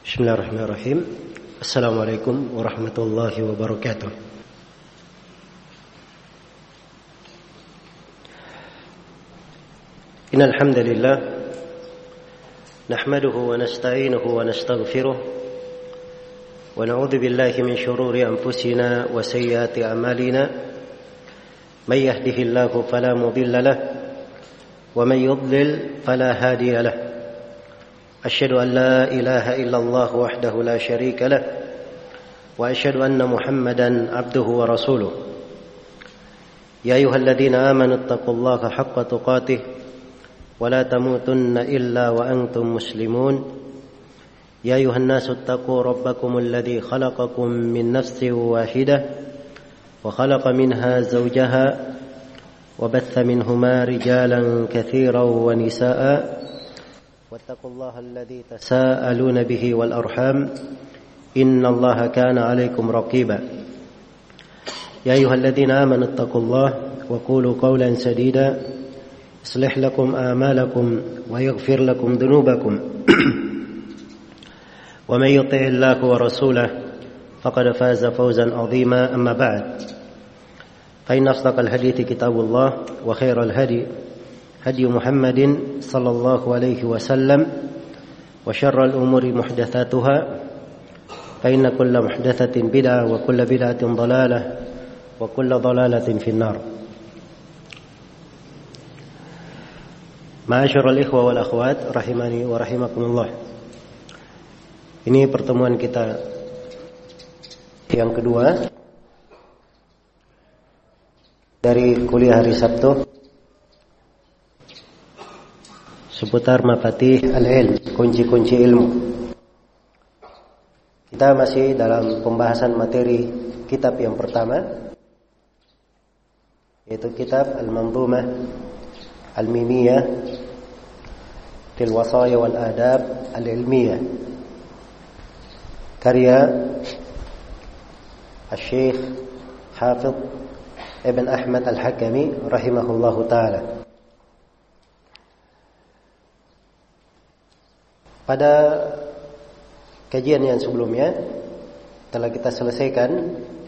Bismillahirrahmanirrahim. Assalamualaikum warahmatullahi wabarakatuh. Innal hamdalillah nahmaduhu wa nasta'inuhu wa nastaghfiruh wa na'udzu billahi min shururi anfusina wa sayyiati a'malina may yahdihillahu fala mudilla lahu wa may yudlil fala hadiya lahu. أشهد أن لا إله إلا الله وحده لا شريك له وأشهد أن محمدا عبده ورسوله يا أيها الذين آمنوا اتقوا الله حق تقاته ولا تموتن إلا وأنتم مسلمون يا أيها الناس اتقوا ربكم الذي خلقكم من نفس واحدة وخلق منها زوجها وبث منهما رجالا كثيرا ونساء واتقوا الله الذي تساءلون به والأرحام إن الله كان عليكم رقيبا يا أيها الذين آمنوا اتقوا الله وقولوا قولا سديدا يصلح لكم أعمالكم ويغفر لكم ذنوبكم ومن يطع الله ورسوله فقد فاز فوزا عظيما أما بعد فإن أصدق الحديث كتاب الله وخير الهدي هدي محمد صلى الله عليه وسلم وشر الأمور محدثاتها فإن كل محدثة بدعة وكل بدعة ضلالة وكل ضلالة في النار. Ma'asyiral ikhwa wal akhwat rahimani wa rahimakumullah. Ini pertemuan kita yang kedua dari kuliah hari Sabtu seputar mafatih al-ilm, kunci-kunci ilmu. Kita masih dalam pembahasan materi kitab yang pertama, yaitu kitab Al-Manzumah Al-Mimiyah fil Wasaya wal Adab Al-Ilmiyah, karya Al-Syekh Hafidh Ibn Ahmad Al-Hakami rahimahullahu ta'ala. Pada kajian yang sebelumnya telah kita selesaikan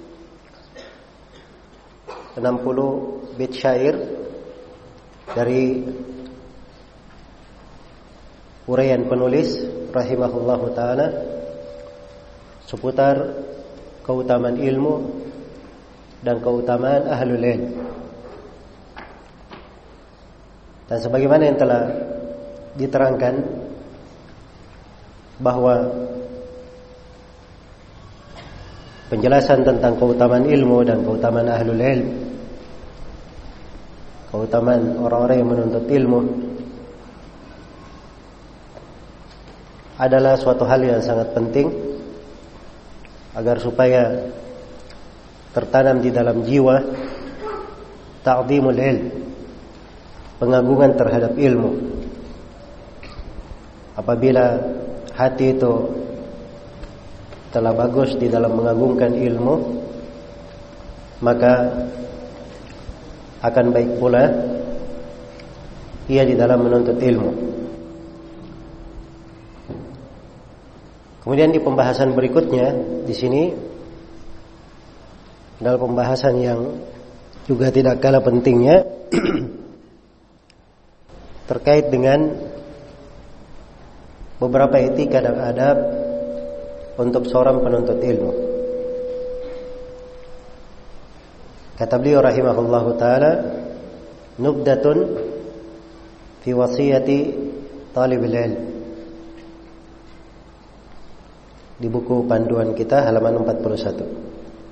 60 bait syair dari uraian penulis rahimahullahu ta'ala seputar keutamaan ilmu dan keutamaan ahlul ilm. Dan sebagaimana yang telah diterangkan bahwa penjelasan tentang keutamaan ilmu dan keutamaan ahlul ilm, keutamaan orang-orang yang menuntut ilmu, adalah suatu hal yang sangat penting agar supaya tertanam di dalam jiwa ta'zimul ilm, pengagungan terhadap ilmu. Apabila hati itu telah bagus di dalam mengagungkan ilmu, maka akan baik pula ia di dalam menuntut ilmu. Kemudian di pembahasan berikutnya di sini adalah pembahasan yang juga tidak kalah pentingnya terkait dengan beberapa etika dan adab untuk seorang penuntut ilmu. Kata beliau rahimahullahu ta'ala, nubdatun fi wasiyati talibil ilm. Di buku panduan kita halaman 41.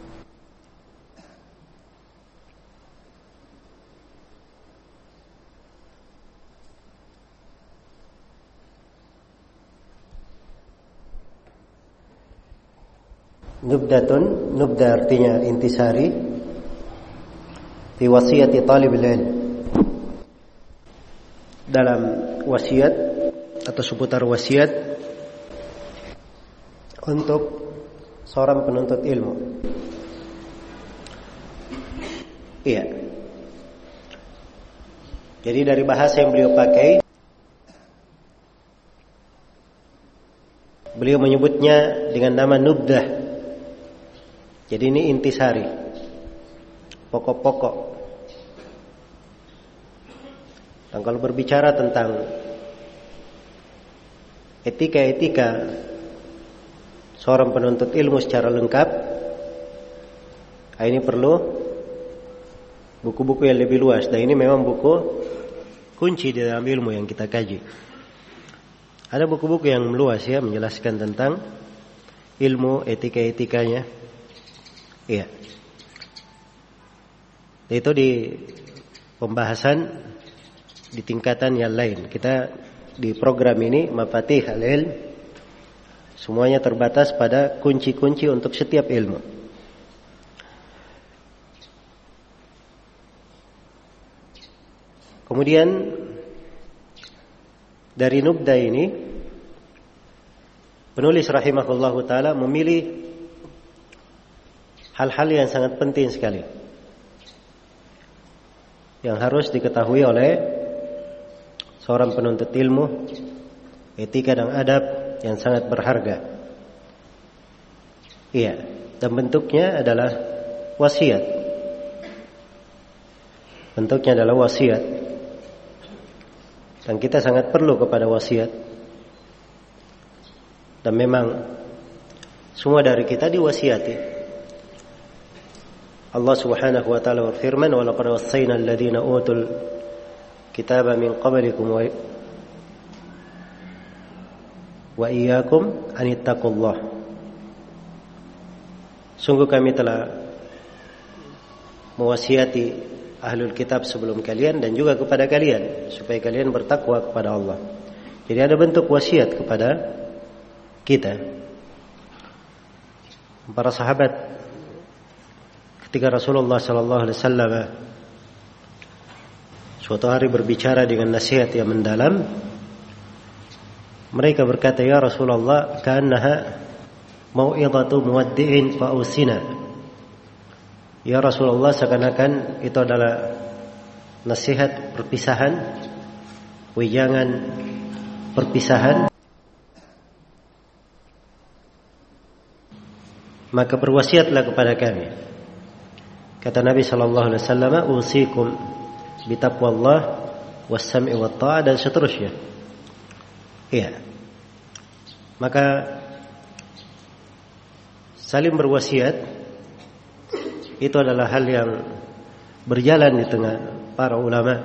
Nubdatun, nubda artinya intisari, fi wasiyati talibil ilm, dalam wasiat atau seputar wasiat untuk seorang penuntut ilmu. Iya. Jadi dari bahasa yang beliau pakai, Beliau menyebutnya dengan nama nubdah. Jadi ini intisari, pokok-pokok. Dan kalau berbicara tentang etika-etika seorang penuntut ilmu secara lengkap, ini perlu buku-buku yang lebih luas. Dan ini memang buku kunci di dalam ilmu yang kita kaji. Ada buku-buku yang luas ya, menjelaskan tentang ilmu etika-etikanya. Iya. Itu di pembahasan di tingkatan yang lain. Kita di program ini Mafatih Al-Ilm, semuanya terbatas pada kunci-kunci untuk setiap ilmu. Kemudian dari nubda ini penulis rahimahullahu taala memilih hal-hal yang sangat penting sekali yang harus diketahui oleh seorang penuntut ilmu, etika dan adab yang sangat berharga. Iya, dan bentuknya adalah wasiat. Bentuknya adalah wasiat. Dan kita sangat perlu kepada wasiat. Dan memang semua dari kita diwasiati. Allah Subhanahu wa taala berfirman, "Wa laqad wassayna alladziina utul kitaba min qablikum wa iyyakum an ittaqullah." Sungguh kami telah mewasiati ahlul kitab sebelum kalian dan juga kepada kalian supaya kalian bertakwa kepada Allah. Jadi ada bentuk wasiat kepada kita. Para sahabat ketika Rasulullah sallallahu alaihi wasallam suatu hari berbicara dengan nasihat yang mendalam, mereka berkata, "Ya Rasulullah, ka'annaha mau'izatu muwaddi'in fa'usina." Ya Rasulullah, seakan-akan itu adalah nasihat perpisahan, wejangan perpisahan. Maka berwasiatlah kepada kami. Kata Nabi sallallahu alaihi wasallam, "Usikum bitaqwallah was-sam'i wat-tha'ah," dan seterusnya. Iya. Maka saling berwasiat itu adalah hal yang berjalan di tengah para ulama.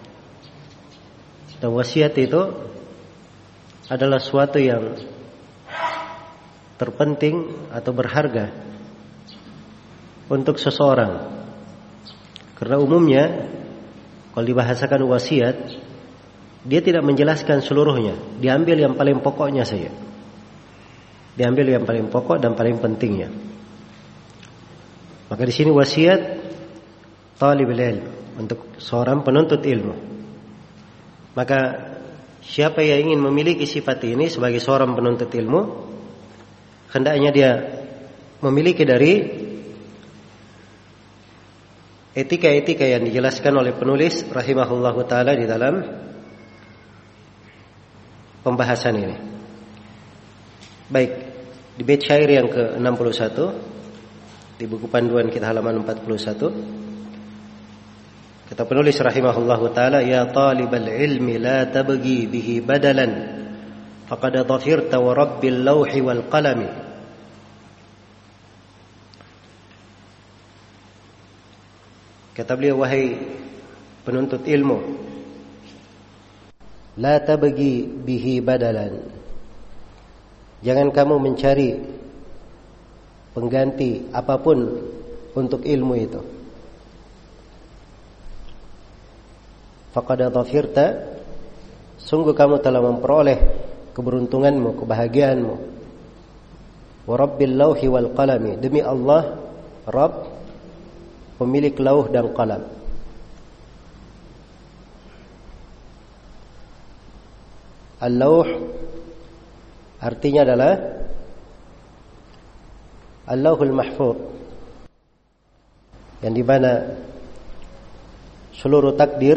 Dan wasiat itu adalah suatu yang terpenting atau berharga untuk seseorang. Karena umumnya kalau dibahasakan wasiat, dia tidak menjelaskan seluruhnya, diambil yang paling pokoknya saja. Diambil yang paling pokok dan paling pentingnya. Maka di sini wasiat talibul ilm, untuk seorang penuntut ilmu. Maka siapa yang ingin memiliki sifat ini sebagai seorang penuntut ilmu, hendaknya dia memiliki dari etika-etika yang dijelaskan oleh penulis rahimahullahu taala di dalam pembahasan ini. Baik, di bait syair yang ke-61 di buku panduan kita halaman 41, kata penulis rahimahullahu taala, "Ya talibal ilmi la tabghi bihi badalan faqad dhafirta wa rabbil lawhi wal qalami." Kata beliau, wahai penuntut ilmu, la tabghi bihi badalan, jangan kamu mencari pengganti apapun untuk ilmu itu. Faqad dhafirta, sungguh kamu telah memperoleh keberuntunganmu, kebahagiaanmu. Wa rabbil lawhi wal qalami, demi Allah Rabb pemilik lauh dan qalam. Al-lawh artinya adalah Allahul Mahfuz, yang dimana seluruh takdir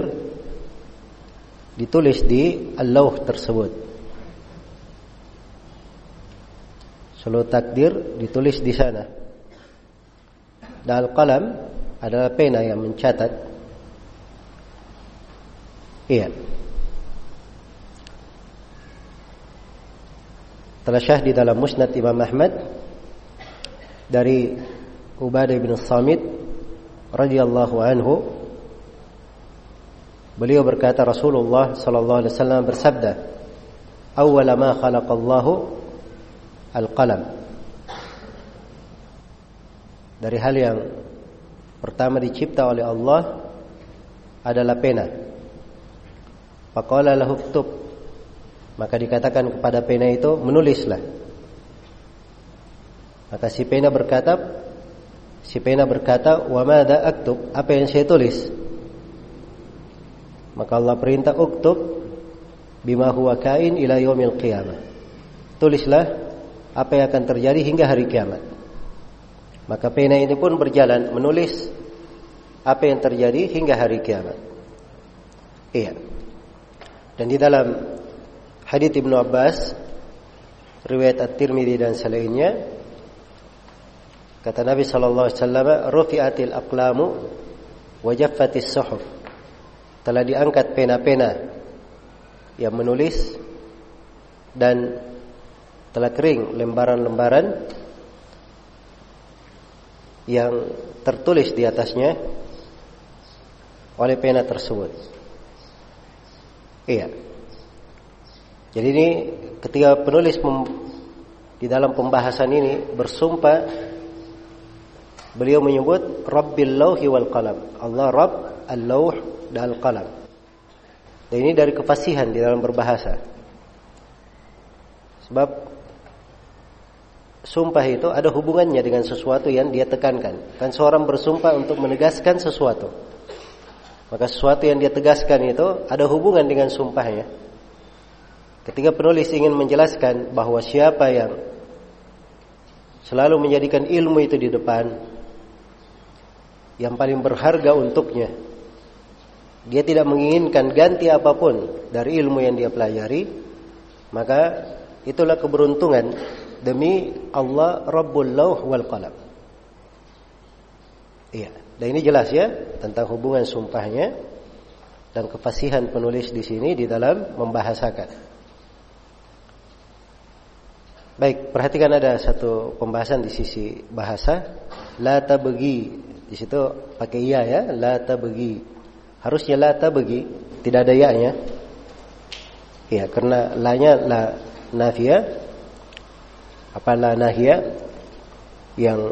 ditulis di Al-Lawh tersebut. seluruh takdir ditulis di sana. Dan al-qalam adalah pena yang mencatat. Iya. Telah syah di dalam Musnad Imam Ahmad dari Ubadah bin Samit radhiyallahu anhu, beliau berkata, Rasulullah sallallahu alaihi wasallam bersabda, "Awwala ma khalaqallahu al-qalam." Dari hal yang pertama dicipta oleh Allah adalah pena. Faqala lahu uktub, maka dikatakan kepada pena itu, menulislah. Maka si pena berkata, "Wa madza aktub?" Apa yang saya tulis? Maka Allah perintah, "Uktub bima huwa kain ila yaumil qiyamah." Tulislah apa yang akan terjadi hingga hari kiamat. Maka pena ini pun berjalan menulis apa yang terjadi hingga hari kiamat. Iya. Dan di dalam hadits Ibnu Abbas, riwayat At-Tirmidzi dan selainnya, kata Nabi sallallahu alaihi wasallam, "Rufi'atil aqlamu wa jaffatis suhuf." Telah diangkat pena-pena yang menulis dan telah kering lembaran-lembaran yang tertulis di atasnya oleh pena tersebut. Iya. Jadi ini ketika penulis di dalam pembahasan ini bersumpah, beliau menyebut Rabbil Lauhi wal Qalam. Allah Rabb al-Lauh dan al-Qalam. Dan ini dari kefasihan di dalam berbahasa. Sebab sumpah itu ada hubungannya dengan sesuatu yang dia tekankan. Kan seorang bersumpah untuk menegaskan sesuatu. Maka sesuatu yang dia tegaskan itu ada hubungan dengan sumpahnya. Ketika penulis ingin menjelaskan bahwa siapa yang selalu menjadikan ilmu itu di depan, yang paling berharga untuknya, dia tidak menginginkan ganti apapun dari ilmu yang dia pelajari, maka itulah keberuntungan demi Allah Rabbul Lauh wal Qalam. Iya, dan ini jelas ya tentang hubungan sumpahnya dan kefasihan penulis di sini di dalam membahasakan. Baik, perhatikan ada satu pembahasan di sisi bahasa, la tabghi. Di situ pakai ya ya, la tabghi. Harusnya la tabghi, tidak ada ya-nya. Iya, karena la-nya la nafiyah. Apalah nahya yang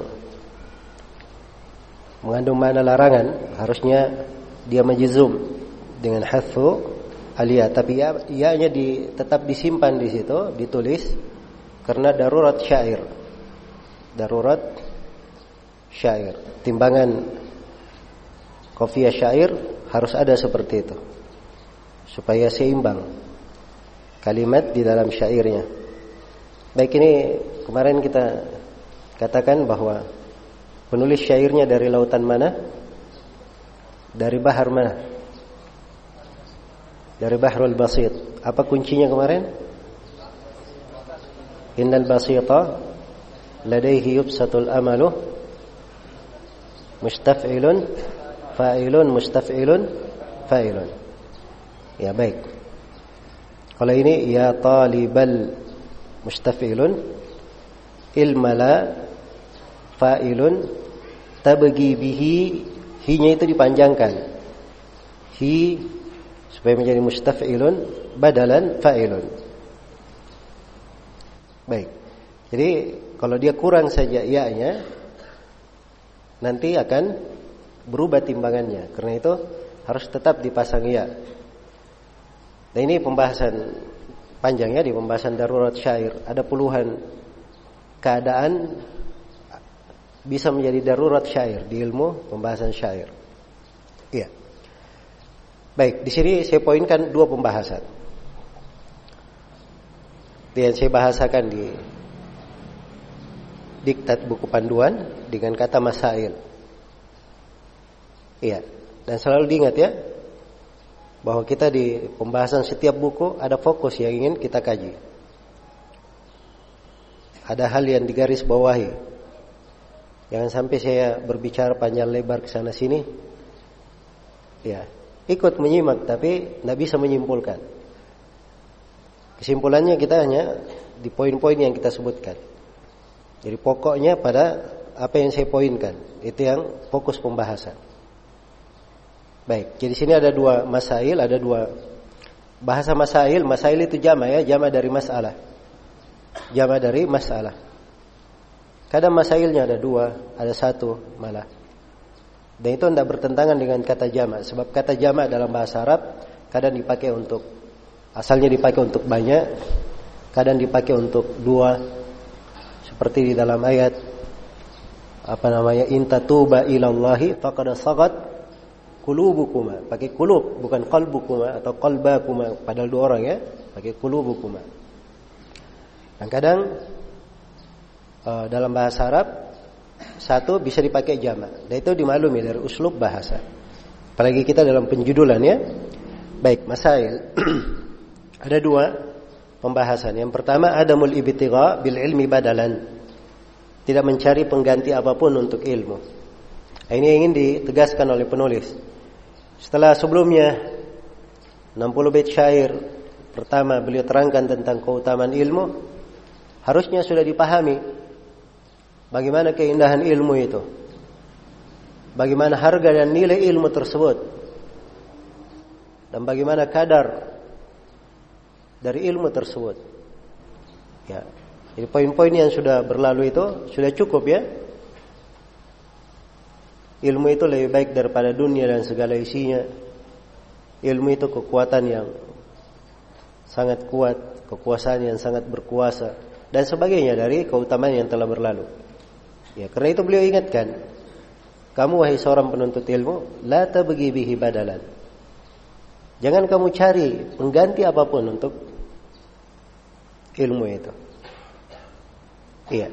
mengandung makna larangan, harusnya dia majzum dengan hadfu aliyah, tapi ya-nya tetap disimpan di situ, ditulis karena darurat syair. Darurat syair. Timbangan qafiyah syair harus ada seperti itu supaya seimbang kalimat di dalam syairnya. Baik, ini kemarin kita katakan bahwa penulis syairnya dari lautan mana? Dari bahar mana? Dari Bahrul Basit. Apa kuncinya kemarin? Innal basita ladaihi yubsatul amalu mustaf'ilun fa'ilun mustaf'ilun fa'ilun. Ya, baik. Kalau ini ya talibal mustaf'ilun, ilmala fa'ilun, tabgi bihi, hi-nya itu dipanjangkan. Hi supaya menjadi mustaf'ilun badalan fa'ilun. Baik. Jadi kalau dia kurang saja ya-nya, nanti akan berubah timbangannya. Karena itu harus tetap dipasang ya. Dan ini pembahasan panjangnya di pembahasan darurat syair. Ada puluhan keadaan bisa menjadi darurat syair di ilmu pembahasan syair. Iya. Baik, di sini saya poinkan dua pembahasan. Yang saya bahasakan di diktat buku panduan dengan kata masail. Iya. Dan selalu diingat ya, bahwa kita di pembahasan setiap buku ada fokus yang ingin kita kaji. ada hal yang digaris bawahi. Jangan sampai saya berbicara panjang lebar ke sana sini. Ya, ikut menyimak tapi tidak bisa menyimpulkan. Kesimpulannya kita hanya di poin-poin yang kita sebutkan. Jadi pokoknya pada apa yang saya poinkan, itu yang fokus pembahasan. Baik, jadi sini ada dua masail, ada dua bahasa masail. Masail itu jama ya, jama dari masalah. Jama dari masalah. Kadang masailnya ada dua, ada satu malah. Dan itu tidak bertentangan dengan kata jama. Sebab kata jama dalam bahasa Arab kadang dipakai untuk, asalnya dipakai untuk banyak, kadang dipakai untuk dua. Seperti di dalam ayat in tatuba ilallahi faqad sagat qulubukuma. Pakai qulub bukan qalbukuma atau qalbakuma, padahal dua orang ya, pakai qulubukuma. Dan kadang dalam bahasa Arab satu bisa dipakai jamak. Dan itu dimaklumi dari uslub bahasa. Apalagi kita dalam penjudulan ya. Baik, masail. Ada dua pembahasan. Yang pertama, adamul ibtigha bil ilmi badalan. Tidak mencari pengganti apapun untuk ilmu. Ini yang ingin ditegaskan oleh penulis. Setelah sebelumnya 60 bait syair pertama beliau terangkan tentang keutamaan ilmu, harusnya sudah dipahami bagaimana keindahan ilmu itu, bagaimana harga dan nilai ilmu tersebut, dan bagaimana kadar dari ilmu tersebut. Ya, jadi poin-poin yang sudah berlalu itu sudah cukup ya. Ilmu itu lebih baik daripada dunia dan segala isinya. Ilmu itu kekuatan yang sangat kuat, kekuasaan yang sangat berkuasa, dan sebagainya dari keutamaan yang telah berlalu. Ya, karena itu beliau ingatkan, kamu wahai seorang penuntut ilmu, la tabghi bihi badalan. Jangan kamu cari pengganti apapun untuk ilmu itu. Iya.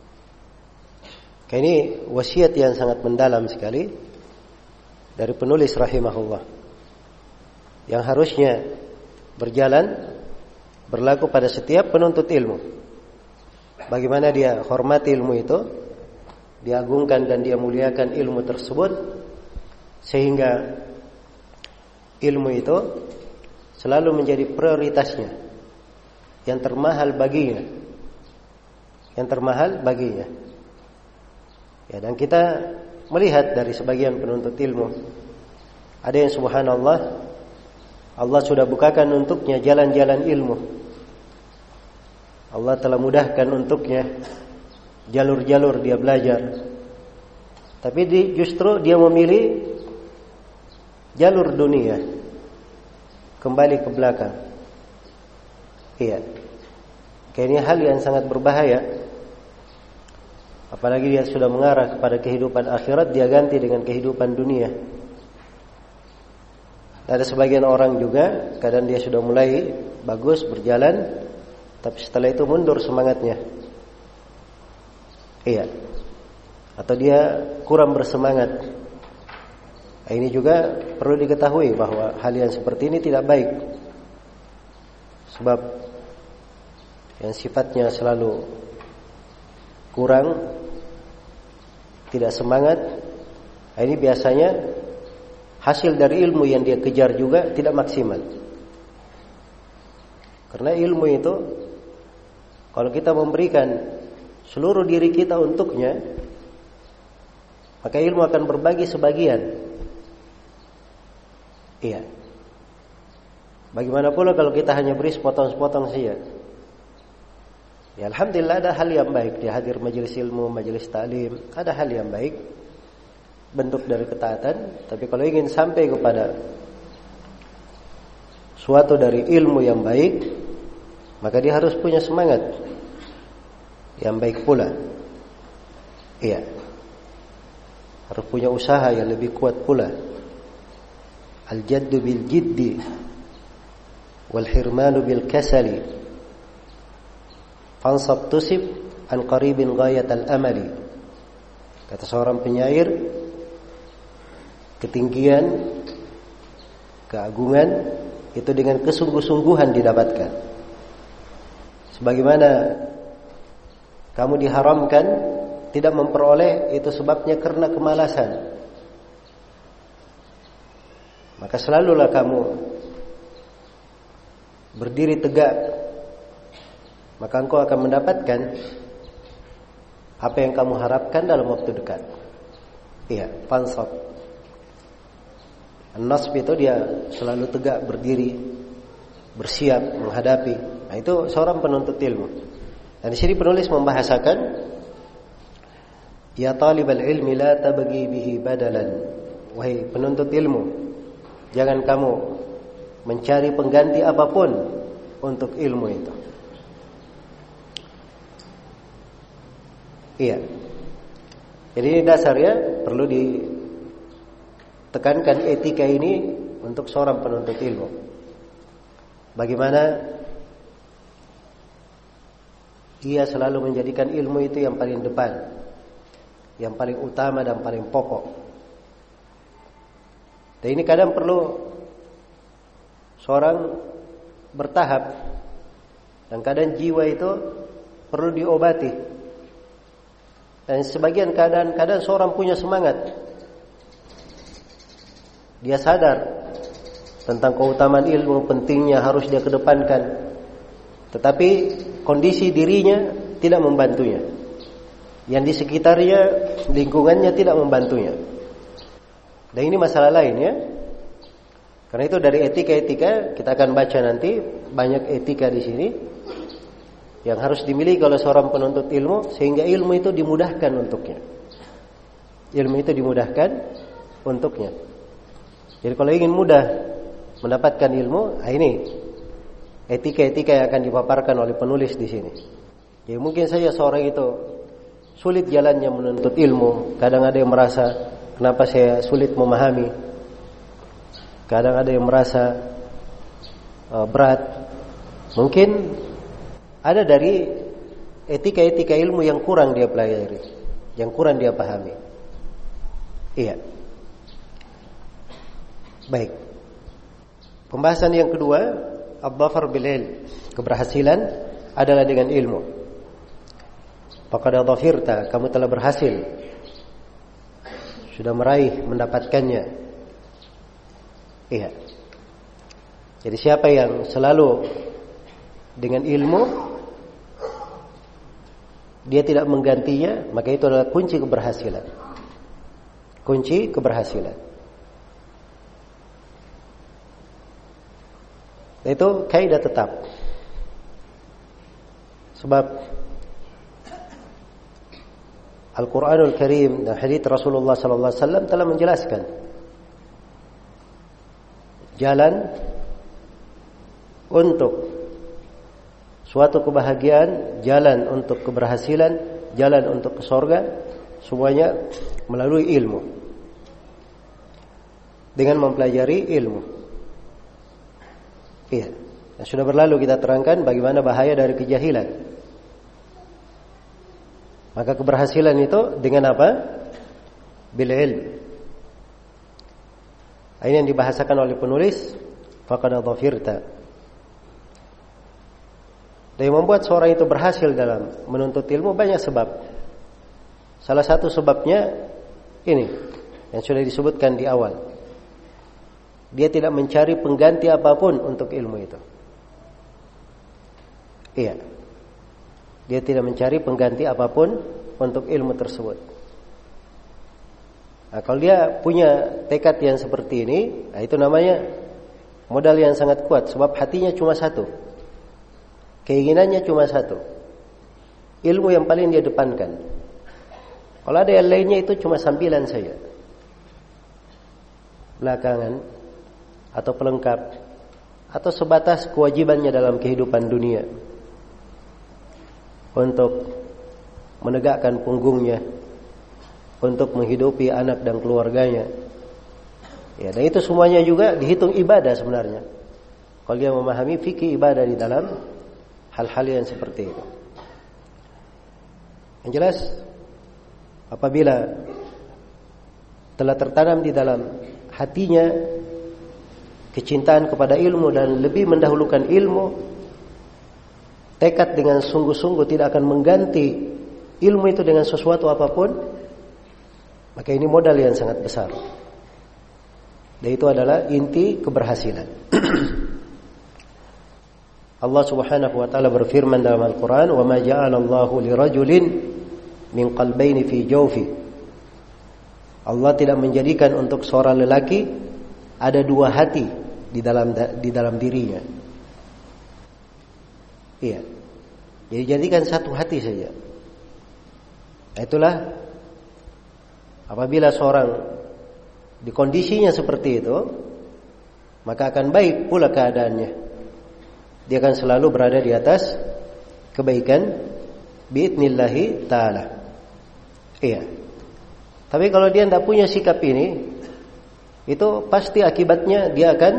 Ini wasiat yang sangat mendalam sekali dari penulis rahimahullah, yang harusnya berlaku pada setiap penuntut ilmu. Bagaimana dia hormati ilmu itu, diagungkan dan dia muliakan ilmu tersebut, sehingga ilmu itu selalu menjadi prioritasnya, yang termahal baginya, Ya, dan kita melihat dari sebagian penuntut ilmu, ada yang subhanallah, Allah sudah bukakan untuknya jalan-jalan ilmu. Allah telah mudahkan untuknya jalur-jalur dia belajar. Tapi justru dia memilih jalur dunia, kembali ke belakang. Iya. Kayaknya hal yang sangat berbahaya. Apalagi dia sudah mengarah kepada kehidupan akhirat, dia ganti dengan kehidupan dunia. Ada sebagian orang juga, kadang dia sudah mulai bagus berjalan, tapi setelah itu mundur semangatnya. Iya. Atau dia kurang bersemangat. Ini juga perlu diketahui bahwa hal yang seperti ini tidak baik. Sebab yang sifatnya selalu kurang, tidak semangat, ini biasanya hasil dari ilmu yang dia kejar juga tidak maksimal. Karena ilmu itu, kalau kita memberikan seluruh diri kita untuknya, maka ilmu akan berbagi sebagian. Iya. Bagaimana pula kalau kita hanya beri sepotong-sepotong saja? Ya, alhamdulillah ada hal yang baik, dia hadir majelis ilmu, majelis ta'lim, ada hal yang baik, bentuk dari ketaatan. Tapi kalau ingin sampai kepada suatu dari ilmu yang baik, maka dia harus punya semangat yang baik pula. Iya. Harus punya usaha yang lebih kuat pula. Al-jaddu bil jiddi wal hirmanu bil kasali. Fansab tusib an qaribin ghayat al-amali. Kata seorang penyair, ketinggian, keagungan itu dengan kesungguh-sungguhan didapatkan. Sebagaimana kamu diharamkan tidak memperoleh, itu sebabnya karena kemalasan. Maka selalulah kamu berdiri tegak, maka engkau akan mendapatkan apa yang kamu harapkan dalam waktu dekat. Iya, fansab. An-nasb itu dia selalu tegak berdiri, bersiap menghadapi. Nah, itu seorang penuntut ilmu. Dan di sini penulis membahasakan, ya talibal ilmi la tabghi bihi badalan. Wahai penuntut ilmu, jangan kamu mencari pengganti apapun untuk ilmu itu. Iya. Jadi ini dasarnya perlu ditekankan etika ini untuk seorang penuntut ilmu. Bagaimana ia selalu menjadikan ilmu itu yang paling depan, yang paling utama dan paling pokok. Dan ini kadang perlu seorang bertahap, dan kadang jiwa itu perlu diobati. Dan sebagian kadang seorang punya semangat, dia sadar tentang keutamaan ilmu, pentingnya harus dia kedepankan, tetapi kondisi dirinya tidak membantunya, yang di sekitarnya, lingkungannya tidak membantunya. Dan ini masalah lain ya. Karena itu dari etika-etika kita akan baca nanti, banyak etika di sini yang harus dimiliki oleh seorang penuntut ilmu sehingga ilmu itu dimudahkan untuknya. Ilmu itu dimudahkan untuknya. Jadi kalau ingin mudah mendapatkan ilmu, ini etika-etika yang akan dipaparkan oleh penulis di sini. Jadi mungkin saja seorang itu sulit jalannya menuntut ilmu, kadang ada yang merasa kenapa saya sulit memahami, kadang ada yang merasa berat. Mungkin ada dari etika-etika ilmu yang kurang dia pelajari, yang kurang dia pahami. Iya. Baik. Pembahasan yang kedua, ad-dhafar bil ilm, keberhasilan adalah dengan ilmu. Faqad dhafirta, kamu telah berhasil, sudah meraih, mendapatkannya. Iya. Jadi siapa yang selalu dengan ilmu, dia tidak menggantinya, maka itu adalah kunci keberhasilan. Kunci keberhasilan. Itu kaidah tetap. Sebab Al-Quranul Karim dan hadits Rasulullah sallallahu alaihi wasallam telah menjelaskan jalan untuk suatu kebahagiaan, jalan untuk keberhasilan, jalan untuk ke surga, semuanya melalui ilmu. Dengan mempelajari ilmu. Iya. Nah, sudah berlalu kita terangkan bagaimana bahaya dari kejahilan. Maka keberhasilan itu dengan apa? Bil ilm. Ini yang dibahasakan oleh penulis, faqad dhafirta. Dan yang membuat seorang itu berhasil dalam menuntut ilmu banyak sebab. Salah satu sebabnya ini yang sudah disebutkan di awal. Dia tidak mencari pengganti apapun untuk ilmu itu. Iya. Dia tidak mencari pengganti apapun untuk ilmu tersebut. Nah, kalau dia punya tekad yang seperti ini, nah itu namanya modal yang sangat kuat. Sebab hatinya cuma satu, keinginannya cuma satu, ilmu yang paling dia depankan. Kalau ada yang lainnya itu cuma sambilan saja, belakangan, atau pelengkap, atau sebatas kewajibannya dalam kehidupan dunia untuk menegakkan punggungnya, untuk menghidupi anak dan keluarganya. Ya, dan itu semuanya juga dihitung ibadah sebenarnya. Kalau dia memahami fikih ibadah di dalam hal-hal yang seperti itu. Yang jelas, apabila telah tertanam di dalam hatinya kecintaan kepada ilmu dan lebih mendahulukan ilmu, tekad dengan sungguh-sungguh tidak akan mengganti ilmu itu dengan sesuatu apapun, maka ini modal yang sangat besar. Dan itu adalah inti keberhasilan. Allah Subhanahu wa taala berfirman dalam Al-Qur'an, "Wa ma ja'alallahu lirajulin min qalbayni fi jawfi." Allah tidak menjadikan untuk seorang lelaki ada dua hati di dalam dirinya. Iya. Jadi jadikan satu hati saja. Itulah apabila seorang di kondisinya seperti itu, maka akan baik pula keadaannya. Dia akan selalu berada di atas kebaikan biidnillahi ta'ala. Iya. Tapi kalau dia tidak punya sikap ini, itu pasti akibatnya dia akan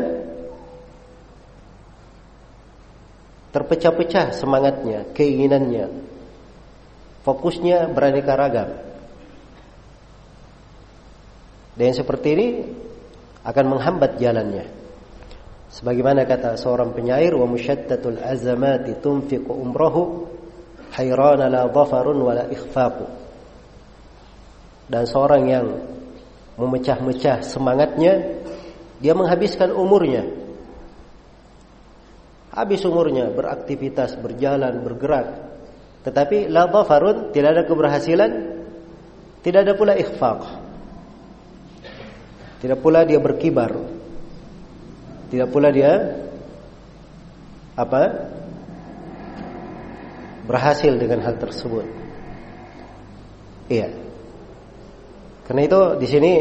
terpecah-pecah semangatnya, keinginannya, fokusnya beraneka ragam. Dan seperti ini akan menghambat jalannya. Sebagaimana kata seorang penyair, wa musyattatul azamati tunfiqu umrahu hayrana la dhafarun wala ikhfaqu. Dan seorang yang memecah-mecah semangatnya, dia menghabiskan umurnya. Habis umurnya beraktivitas, berjalan, bergerak, tetapi la dhafarun, tidak ada keberhasilan, tidak ada pula ikhfaq. Tidak pula dia berkibar. Tidak pula dia berhasil dengan hal tersebut. Iya. Karena itu di sini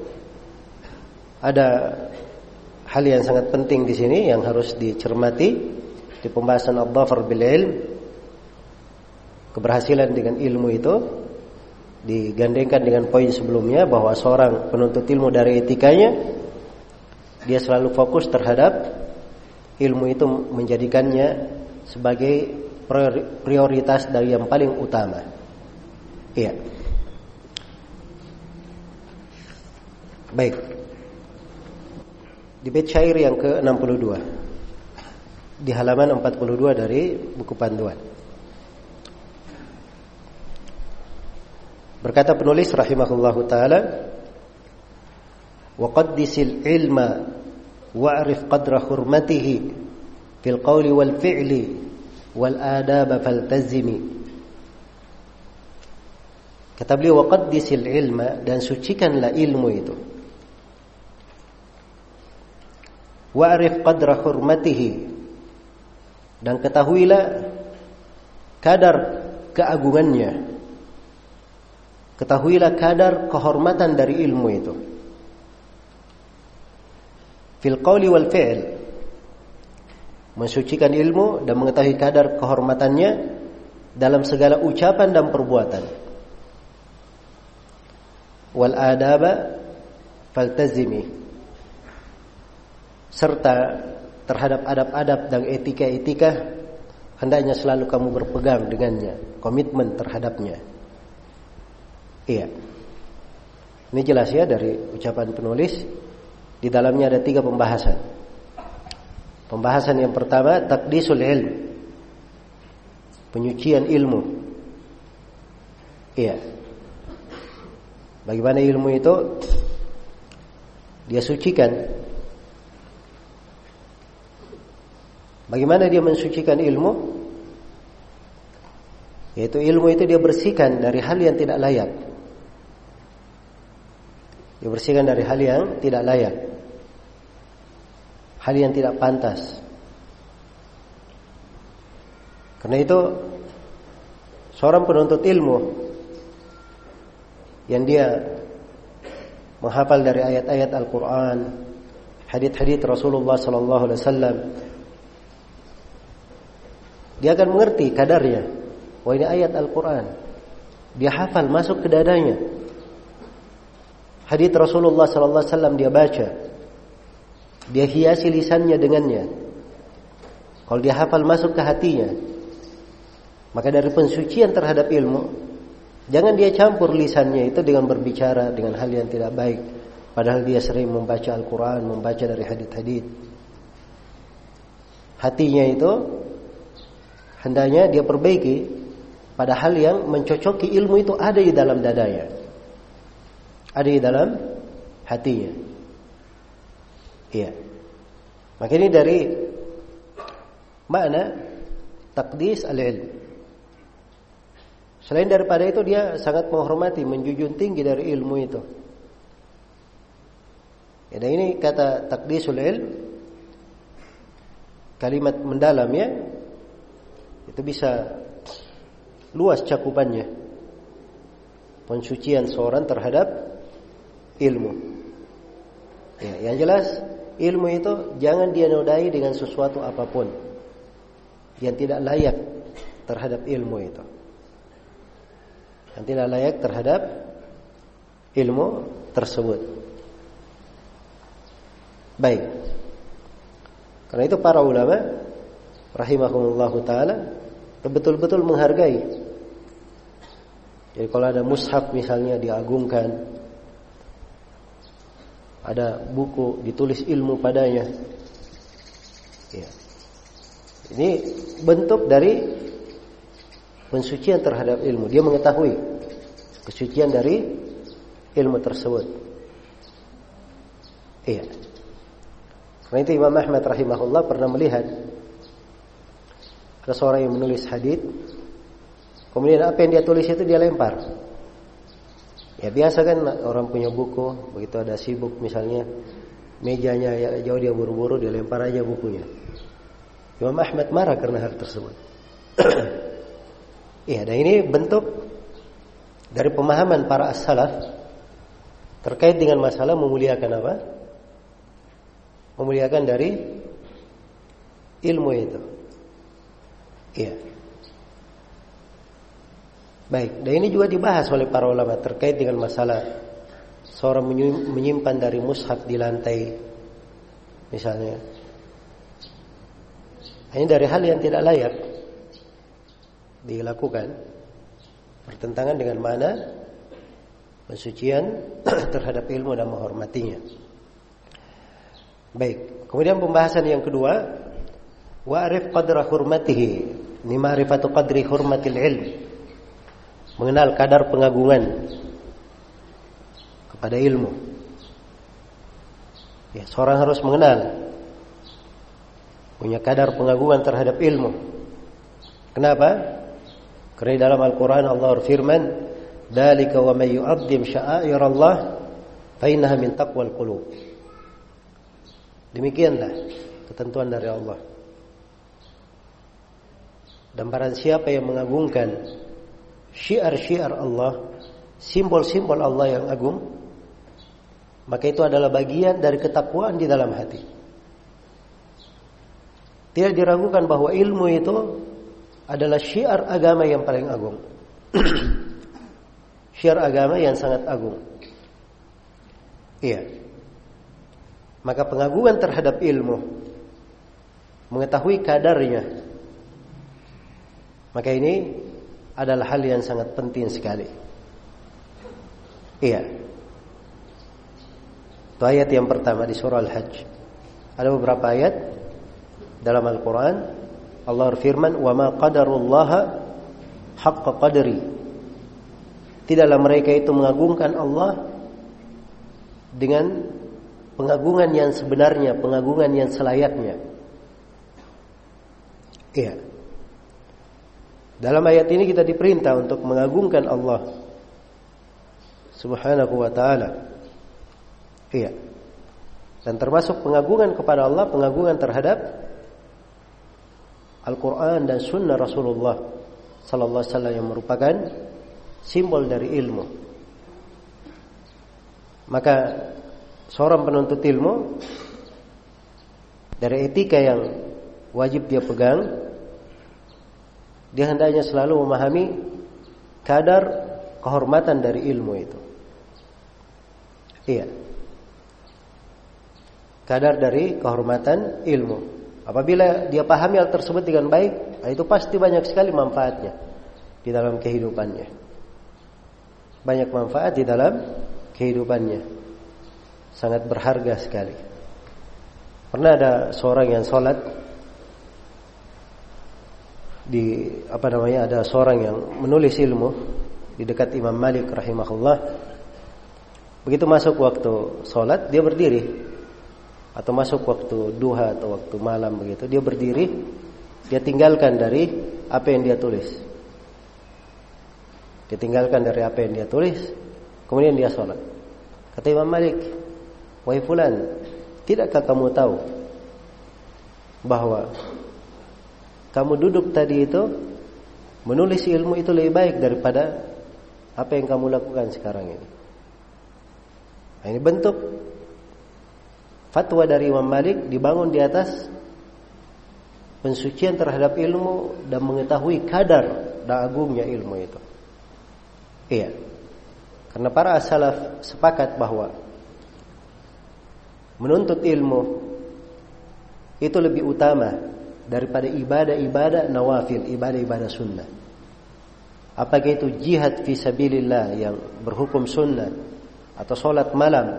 ada hal yang sangat penting di sini yang harus dicermati di pembahasan ad-dhafar bil ilm. Keberhasilan dengan ilmu itu digandengkan dengan poin sebelumnya bahwa seorang penuntut ilmu dari etikanya, dia selalu fokus terhadap ilmu itu, menjadikannya sebagai prioritas dari yang paling utama. Iya. Baik. Di bait syair yang ke-62 di halaman 42 dari buku panduan. Berkata penulis rahimahullahu ta'ala, wa qaddisil ilma wa'rif qadra hurmatihi fil qawli wal fi'li wal adaba faltazimi. Kata beliau, wa qaddisil ilma, dan sucikanlah ilmu itu. Wa'rif qadra hurmatihi, dan ketahuilah kadar keagungannya. Ketahuilah kadar kehormatan dari ilmu itu. Fil qawli wal fi'l, mensucikan ilmu dan mengetahui kadar kehormatannya dalam segala ucapan dan perbuatan. Wal adaba faltazimi, serta terhadap adab-adab dan etika-etika hendaknya selalu kamu berpegang dengannya, komitmen terhadapnya. Iya. Ini jelas ya dari ucapan penulis. Di dalamnya ada 3 pembahasan. Pembahasan yang pertama, taqdisul ilm, penyucian ilmu. Iya. Bagaimana ilmu itu dia sucikan? Bagaimana dia mensucikan ilmu? Yaitu ilmu itu dia bersihkan dari hal yang tidak layak. Dibersihkan dari hal yang tidak layak, hal yang tidak pantas. Karena itu seorang penuntut ilmu yang dia menghafal dari ayat-ayat Al-Quran, hadits-hadits Rasulullah SAW, dia akan mengerti kadarnya. Wah, ini ayat Al-Quran, dia hafal, masuk ke dadanya. Hadits Rasulullah sallallahu alaihi wasallam dia baca. Dia hiasi lisannya dengannya. Kalau dia hafal, masuk ke hatinya. Maka dari pensucian terhadap ilmu, jangan dia campur lisannya itu dengan berbicara dengan hal yang tidak baik, padahal dia sering membaca Al-Quran, membaca dari hadits-hadits. Hatinya itu hendaknya dia perbaiki Padahal yang mencocoki ilmu itu ada di dalam dadanya, ada di dalam hatinya. Iya. Maka ini dari makna taqdis al-ilm. Selain daripada itu, dia sangat menghormati, menjunjung tinggi dari ilmu itu. Ya, dan ini kata taqdisul ilm, kalimat mendalam ya, itu bisa luas cakupannya, pensucian seorang terhadap ilmu. Ya, yang jelas ilmu itu jangan dia nodai dengan sesuatu apapun yang tidak layak terhadap ilmu itu, yang tidak layak terhadap ilmu tersebut. Baik, karena itu para ulama rahimahumullahu ta'ala betul-betul menghargai. Jadi kalau ada mushaf misalnya diagungkan, ada buku ditulis ilmu padanya, ya, ini bentuk dari pensucian terhadap ilmu. Dia mengetahui kesucian dari ilmu tersebut. Iya. Karena itu Imam Ahmad rahimahullah pernah melihat ada seorang yang menulis hadits, kemudian apa yang dia tulis itu dia lempar. Ya biasa kan orang punya buku, begitu ada sibuk misalnya, mejanya ya jauh, dia buru-buru dia lempar aja bukunya. Imam Ahmad marah karena hal tersebut. Iya, dan ini bentuk dari pemahaman para as-salaf terkait dengan masalah memuliakan apa? Memuliakan dari ilmu itu. Iya. Baik, dan ini juga dibahas oleh para ulama terkait dengan masalah seorang menyimpan dari mushaf di lantai misalnya. Ini dari hal yang tidak layak dilakukan, bertentangan dengan mana pensucian terhadap ilmu dan menghormatinya. Baik, kemudian pembahasan yang kedua, wa'rif qadra hurmatihi, ini ma'rifatu qadri hurmatil ilm, mengenal kadar pengagungan kepada ilmu. Ya, seorang harus mengenal, punya kadar pengagungan terhadap ilmu. Kenapa? Karena dalam Al-Quran Allah berfirman, "Dzalika wa may yu'azzim sya'airallah fa innaha min taqwal qulub." Demikianlah ketentuan dari Allah. Dan barang siapa yang mengagungkan syiar-syiar Allah, simbol-simbol Allah yang agung, maka itu adalah bagian dari ketakwaan di dalam hati. Tidak diragukan bahwa ilmu itu adalah syiar agama yang paling agung. Syiar agama yang sangat agung. Iya. Maka pengagungan terhadap ilmu, mengetahui kadarnya, maka ini adalah hal yang sangat penting sekali. Iya. Itu ayat yang pertama di surah Al-Hajj. Ada beberapa ayat dalam Al-Quran Allah berfirman, "Wa ma qadarullaha haqqa qadri." Tidaklah mereka itu mengagungkan Allah dengan pengagungan yang sebenarnya, pengagungan yang selayaknya. Iya. Dalam ayat ini kita diperintah untuk mengagungkan Allah Subhanahu wa ta'ala. Iya. Dan termasuk pengagungan kepada Allah, pengagungan terhadap Al-Quran dan Sunnah Rasulullah Sallallahu Alaihi Wasallam yang merupakan simbol dari ilmu. Maka seorang penuntut ilmu, dari etika yang wajib dia pegang, dia hendaknya selalu memahami kadar kehormatan dari ilmu itu. Iya. Kadar dari kehormatan ilmu. Apabila dia pahami hal tersebut dengan baik, itu pasti banyak sekali manfaatnya di dalam kehidupannya. Banyak manfaat di dalam kehidupannya. Sangat berharga sekali. Pernah ada seorang yang sholat, ada seorang yang menulis ilmu di dekat Imam Malik rahimahullah. Begitu masuk waktu sholat dia berdiri, atau masuk waktu duha atau waktu malam begitu dia berdiri, dia tinggalkan dari apa yang dia tulis. Dia tinggalkan dari apa yang dia tulis, kemudian dia sholat. Kata Imam Malik, wahai fulan, tidakkah kamu tahu bahwa kamu duduk tadi itu menulis ilmu itu lebih baik daripada apa yang kamu lakukan sekarang ini. Nah, ini bentuk fatwa dari Imam Malik dibangun di atas pensucian terhadap ilmu dan mengetahui kadar dan agungnya ilmu itu. Iya. Karena para as-salaf sepakat bahwa menuntut ilmu itu lebih utama daripada ibadah-ibadah nawafil, ibadah-ibadah sunnah. Apakah itu jihad fi sabilillah yang berhukum sunnah, atau sholat malam,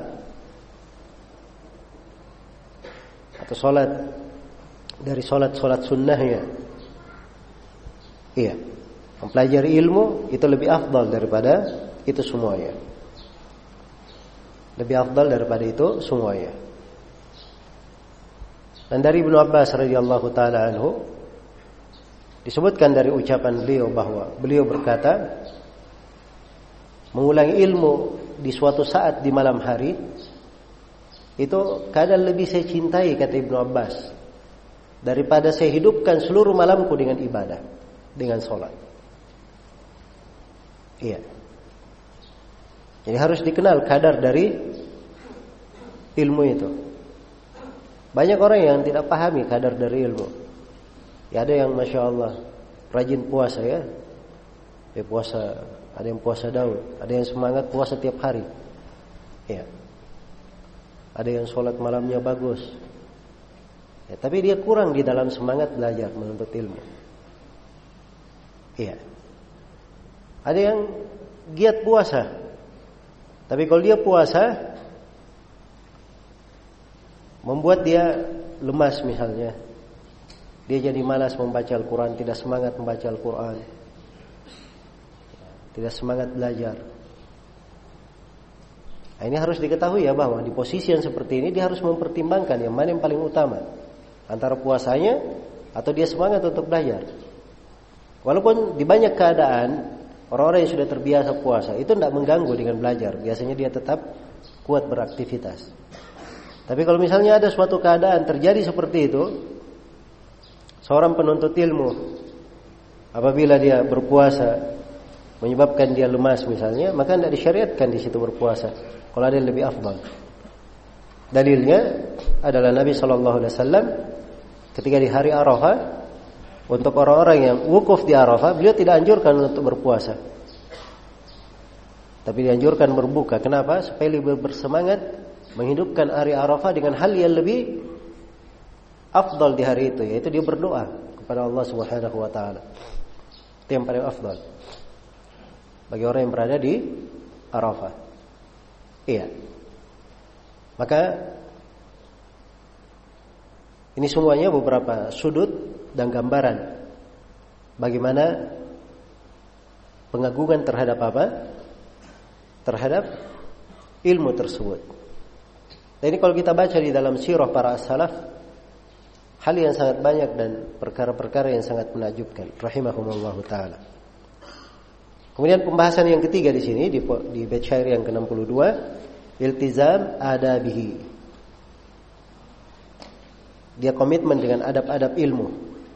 atau sholat dari sholat sunnahnya. Iya, mempelajari ilmu itu lebih afdal daripada itu semuanya. Lebih afdal daripada itu semuanya. Dan dari Ibnu Abbas radhiyallahu taala anhu disebutkan dari ucapan beliau bahwa beliau berkata, mengulangi ilmu di suatu saat di malam hari itu kadang lebih saya cintai, kata Ibnu Abbas, daripada saya hidupkan seluruh malamku dengan ibadah, dengan sholat. Iya. Jadi harus dikenal kadar dari ilmu itu. Banyak orang yang tidak pahami kadar dari ilmu. Ya, ada yang Masya Allah rajin puasa ya. Dia puasa, ada yang puasa daun, ada yang semangat puasa tiap hari. Ya. Ada yang sholat malamnya bagus. Ya, tapi dia kurang di dalam semangat belajar menuntut ilmu. Iya. Ada yang giat puasa, tapi kalau dia puasa membuat dia lemas misalnya, dia jadi malas membaca Al-Quran, tidak semangat membaca Al-Quran, tidak semangat belajar. Nah, ini harus diketahui ya, bahwa di posisi yang seperti ini dia harus mempertimbangkan yang mana yang paling utama, antara puasanya atau dia semangat untuk belajar. Walaupun di banyak keadaan orang-orang yang sudah terbiasa puasa itu tidak mengganggu dengan belajar, biasanya dia tetap kuat beraktivitas. Tapi kalau misalnya ada suatu keadaan terjadi seperti itu, seorang penuntut ilmu apabila dia berpuasa menyebabkan dia lemas misalnya, maka tidak disyariatkan di situ berpuasa. Kalau ada yang lebih afdal. Dalilnya adalah Nabi SAW ketika di hari Arafah, untuk orang-orang yang wukuf di Arafah, beliau tidak anjurkan untuk berpuasa, tapi dianjurkan berbuka. Kenapa? Supaya lebih bersemangat menghidupkan hari Arafah dengan hal yang lebih afdal di hari itu, yaitu dia berdoa kepada Allah Subhanahu wa taala. Itu yang paling afdal bagi orang yang berada di Arafah. Iya. Maka ini semuanya beberapa sudut dan gambaran bagaimana pengagungan terhadap apa? Terhadap ilmu tersebut. Dan ini kalau kita baca di dalam sirah para as-salaf, hal yang sangat banyak dan perkara-perkara yang sangat menakjubkan, rahimahumullahu taala. Kemudian pembahasan yang ketiga di sini di bait syair yang ke-62, iltizam adabihi. Dia komitmen dengan adab-adab ilmu.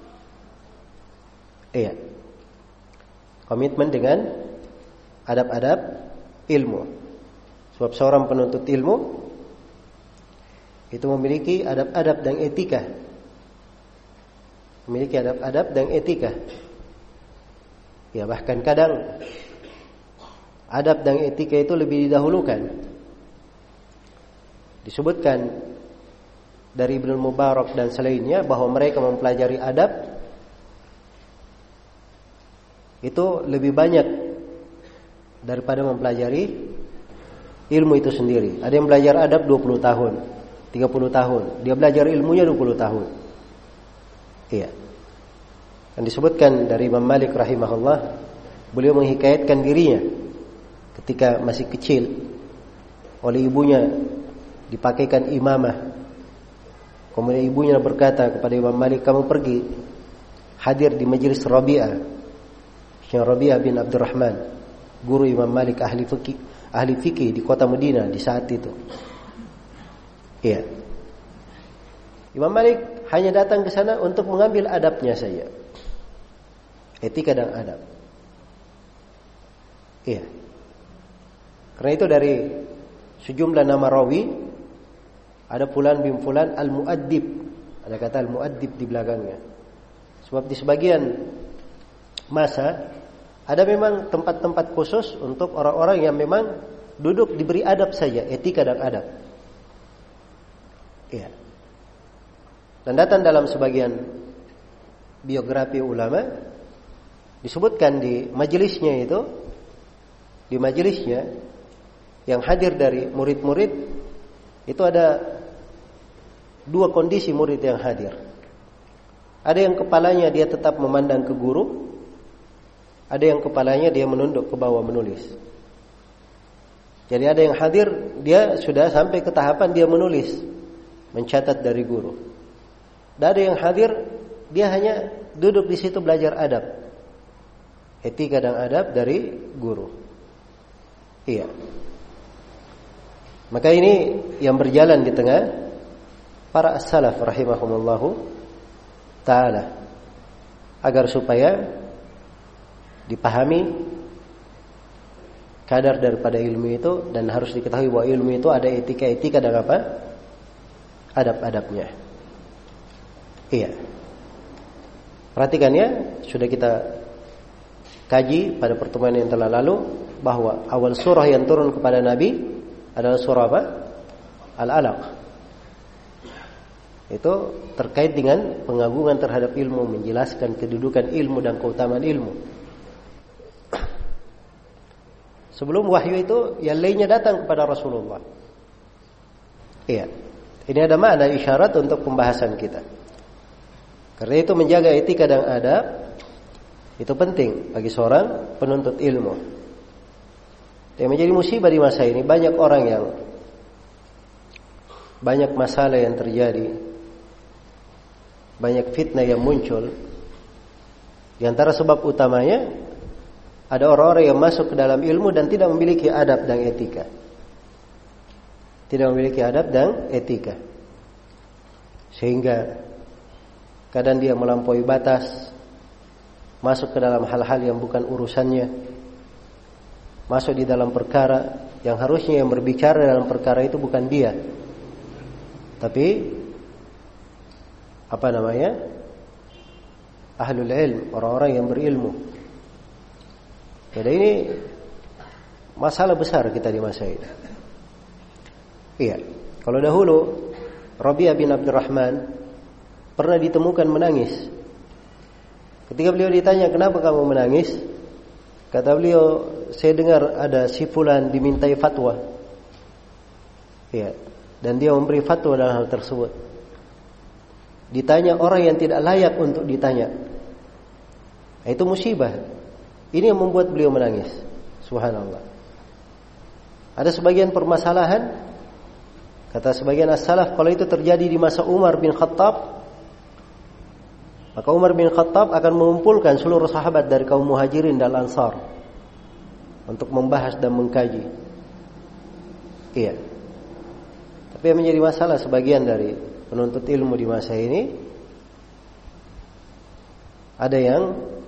Iya. Komitmen dengan adab-adab ilmu. Sebab seorang penuntut ilmu itu memiliki adab-adab dan etika. Memiliki adab-adab dan etika. Ya, bahkan kadang adab dan etika itu lebih didahulukan. Disebutkan dari Ibnu Mubarak dan selainnya bahwa mereka mempelajari adab itu lebih banyak daripada mempelajari ilmu itu sendiri. Ada yang belajar adab 20 tahun, 30 tahun. Dia belajar ilmunya 20 tahun. Iya. Dan disebutkan dari Imam Malik rahimahullah, beliau menghikayatkan dirinya ketika masih kecil oleh ibunya dipakaikan imamah. Kemudian ibunya berkata kepada Imam Malik, kamu pergi hadir di majelis Rabi'ah, Syekh Rabi'ah bin Abdurrahman, guru Imam Malik ahli fikih di kota Madinah di saat itu. Iya. Imam Malik hanya datang ke sana untuk mengambil adabnya saja. Etika dan adab. Iya. Karena itu dari sejumlah nama rawi ada fulan bin fulan al-muaddib. Ada kata al-muaddib di belakangnya. Sebab di sebagian masa ada memang tempat-tempat khusus untuk orang-orang yang memang duduk diberi adab saja, etika dan adab. Iya. Dan datang dalam sebagian biografi ulama disebutkan di majelisnya itu, di majelisnya yang hadir dari murid-murid itu ada dua kondisi murid yang hadir. Ada yang kepalanya dia tetap memandang ke guru, ada yang kepalanya dia menunduk ke bawah menulis. Jadi ada yang hadir dia sudah sampai ke tahapan dia menulis, mencatat dari guru. Dan ada yang hadir dia hanya duduk di situ belajar adab, etika dan adab dari guru. Iya. Maka ini yang berjalan di tengah para as-salaf rahimahumullahu ta'ala, agar supaya dipahami kadar daripada ilmu itu, dan harus diketahui bahwa ilmu itu ada etika-etika dan apa? Adab-adabnya. Iya. Perhatikan ya, sudah kita kaji pada pertemuan yang telah lalu bahwa awal surah yang turun kepada Nabi adalah surah apa? Al-Alaq. Itu terkait dengan pengagungan terhadap ilmu, menjelaskan kedudukan ilmu dan keutamaan ilmu. Sebelum wahyu itu yang lainnya datang kepada Rasulullah. Iya. Ini ada makna isyarat untuk pembahasan kita. Karena itu menjaga etika dan adab itu penting bagi seorang penuntut ilmu. Yang menjadi musibah di masa ini, banyak orang yang banyak masalah yang terjadi, banyak fitnah yang muncul. Di antara sebab utamanya ada orang-orang yang masuk ke dalam ilmu dan tidak memiliki adab dan etika. Tidak memiliki adab dan etika. Sehingga kadang dia melampaui batas, masuk ke dalam hal-hal yang bukan urusannya, masuk di dalam perkara yang harusnya yang berbicara dalam perkara itu bukan dia, tapi ahlul ilm, orang-orang yang berilmu. Jadi ini masalah besar kita di masa ini. Iya. Kalau dahulu Rabi'ah bin Abdurrahman pernah ditemukan menangis. Ketika beliau ditanya, kenapa kamu menangis? Kata beliau, saya dengar ada si fulan dimintai fatwa. Ya, dan dia memberi fatwa dalam hal tersebut. Ditanya orang yang tidak layak untuk ditanya. Itu musibah. Ini yang membuat beliau menangis. Subhanallah. Ada sebagian permasalahan, kata sebagian as-salaf, kalau itu terjadi di masa Umar bin Khattab, maka Umar bin Khattab akan mengumpulkan seluruh sahabat dari kaum muhajirin dan ansar untuk membahas dan mengkaji. Iya. Tapi yang menjadi masalah sebagian dari penuntut ilmu di masa ini, ada yang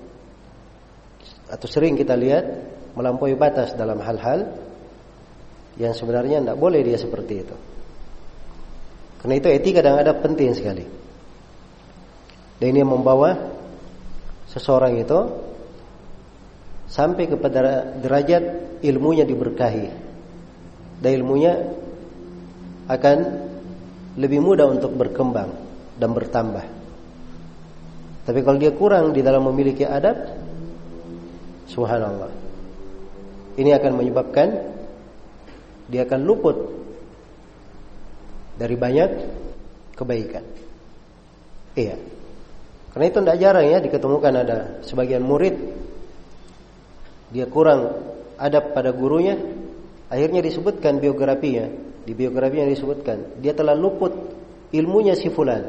atau sering kita lihat melampaui batas dalam hal-hal yang sebenarnya tidak boleh dia seperti itu. Karena itu etika dan adab penting sekali. Dan ini yang membawa seseorang itu sampai kepada derajat ilmunya diberkahi, dan ilmunya akan lebih mudah untuk berkembang dan bertambah. Tapi kalau dia kurang di dalam memiliki adab, subhanallah, ini akan menyebabkan dia akan luput dari banyak kebaikan. Iya. Karena itu tidak jarang ya diketemukan ada sebagian murid dia kurang adab pada gurunya, akhirnya disebutkan biografinya. Di biografinya disebutkan dia telah luput ilmunya si fulan.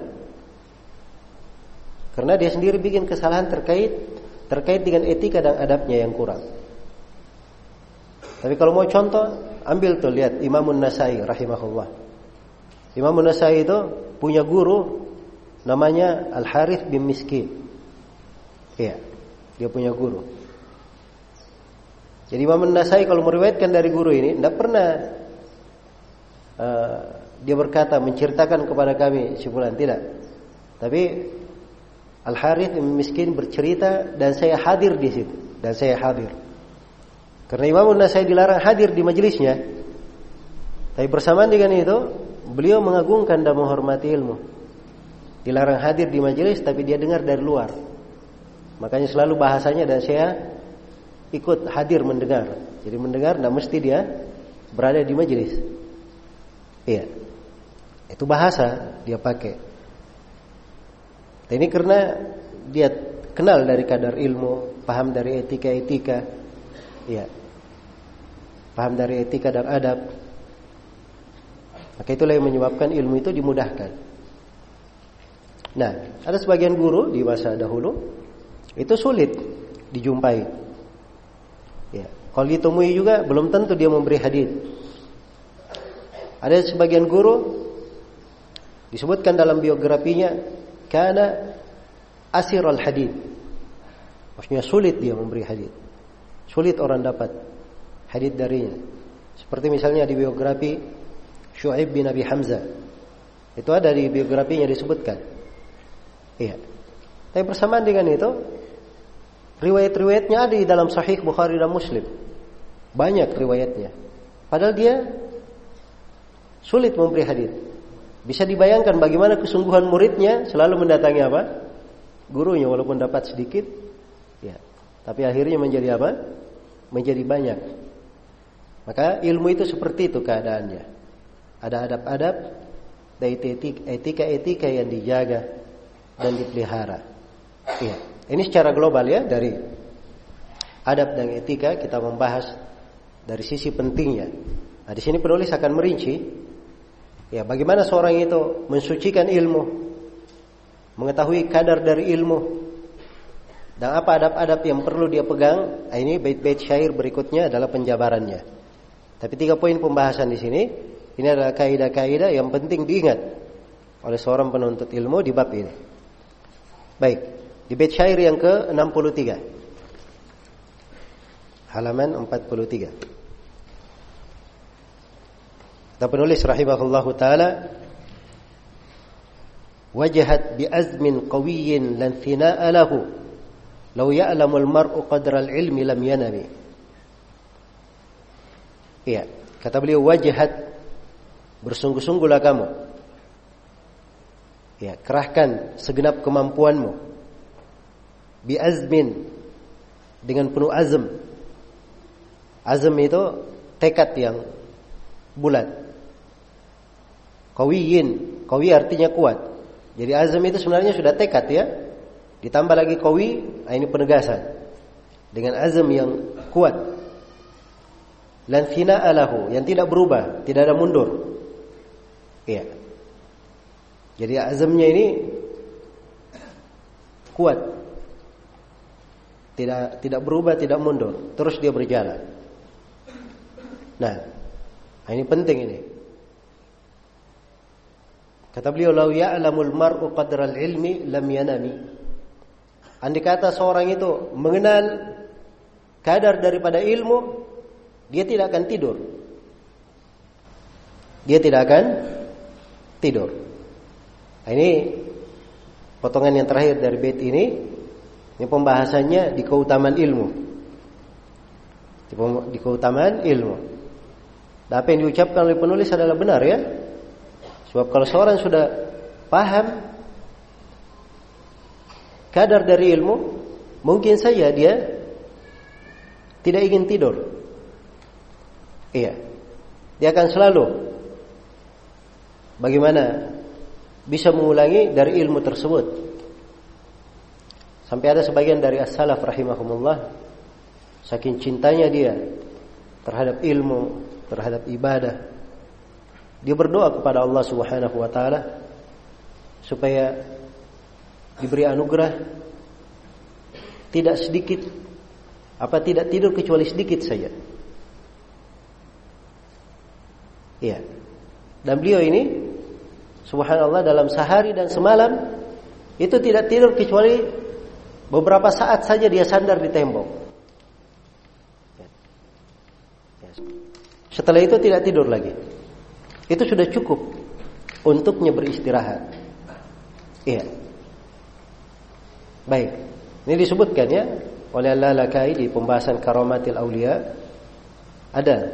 Karena dia sendiri bikin kesalahan terkait dengan etika dan adabnya yang kurang. Tapi kalau mau contoh, ambil tuh lihat Imamun Nasai rahimahullah. Imamun Nasai itu punya guru namanya Al-Harith bin Miskin. Iya, dia punya guru. Jadi Imam Nasai kalau meriwayatkan dari guru ini tidak pernah dia berkata menceritakan kepada kami si fulan, tidak. Tapi Al-Harith bin Miskin bercerita dan saya hadir di situ, dan saya hadir. Karena Imam Nasai dilarang hadir di majelisnya. Tapi bersamaan dengan itu beliau mengagungkan dan menghormati ilmu. Dilarang hadir di majelis tapi dia dengar dari luar. Makanya selalu bahasanya dan saya ikut hadir mendengar. Jadi mendengar tidak mesti dia berada di majelis. Iya. Itu bahasa dia pakai. Ini karena dia kenal dari kadar ilmu, paham dari etika-etika. Iya. Paham dari etika dan adab. Maka itulah yang menyebabkan ilmu itu dimudahkan. Nah, ada sebagian guru di masa dahulu itu sulit dijumpai. Ya, kalau ditemui juga belum tentu dia memberi hadis. Ada sebagian guru disebutkan dalam biografinya kana asirul hadis. Maksudnya sulit dia memberi hadis. Sulit orang dapat hadis darinya. Seperti misalnya di biografi Syu'aib bin Abi Hamzah. Itu ada di biografinya disebutkan. Iya. Tapi bersamaan dengan itu, riwayat-riwayatnya ada di dalam Sahih Bukhari dan Muslim. Banyak riwayatnya. Padahal dia sulit memberi hadis. Bisa dibayangkan bagaimana kesungguhan muridnya selalu mendatangi apa? Gurunya walaupun dapat sedikit. Ya. Tapi akhirnya menjadi apa? Menjadi banyak. Maka ilmu itu seperti itu keadaannya. Ada adab-adab dan etika-etika yang dijaga dan dipelihara. Iya. Ini secara global ya, dari adab dan etika kita membahas dari sisi pentingnya. Nah, di sini penulis akan merinci ya bagaimana seorang itu mensucikan ilmu, mengetahui kadar dari ilmu, dan apa adab-adab yang perlu dia pegang. Nah, ini bait-bait syair berikutnya adalah penjabarannya. Tapi 3 poin pembahasan di sini, ini adalah kaidah-kaidah yang penting diingat oleh seorang penuntut ilmu di bab ini. Baik, di bait syair yang ke-63. Halaman 43. Kata penulis rahimahullahu taala, wajahat bi azmin qawiyyin lan thina'a lahu law ya'lamu al-mar'u qadra al-ilmi lam yanami. Iya, kata beliau, wajahat, bersungguh-sungguhlah kamu. Ya, kerahkan segenap kemampuanmu. Bi azmin, dengan penuh azam. Azam itu tekad yang bulat. Qawiyin, qawi artinya kuat. Jadi azam itu sebenarnya sudah tekad ya. Ditambah lagi qawi, ini penegasan. Dengan azam yang kuat. Lan thina'a lahu, yang tidak berubah, tidak ada mundur. Iya. Jadi azamnya ini kuat. Tidak berubah, tidak mundur. Terus dia berjalan. Nah, ini penting ini. Kata beliau, "Lau ya'lamul mar'u qadral ilmi lam yanami." Andai kata seorang itu mengenal kadar daripada ilmu, dia tidak akan tidur. Dia tidak akan tidur. Nah, ini potongan yang terakhir dari bait ini pembahasannya di keutamaan ilmu. Di keutamaan ilmu. Dan apa yang diucapkan oleh penulis adalah benar ya. Sebab kalau seorang sudah paham kadar dari ilmu, mungkin saja dia tidak ingin tidur. Iya. Dia akan selalu bagaimana bisa mengulangi dari ilmu tersebut. Sampai ada sebagian dari as-salaf rahimahumullah, saking cintanya dia terhadap ilmu, terhadap ibadah, dia berdoa kepada Allah Subhanahu wa taala supaya diberi anugerah tidak tidur kecuali sedikit saja. Iya. Dan beliau ini subhanallah dalam sehari dan semalam itu tidak tidur kecuali beberapa saat saja dia sandar di tembok. Setelah itu tidak tidur lagi. Itu sudah cukup untuknya beristirahat. Iya. Baik. Ini disebutkan ya oleh Al-Lalakai di pembahasan Karamatil Aulia. Ada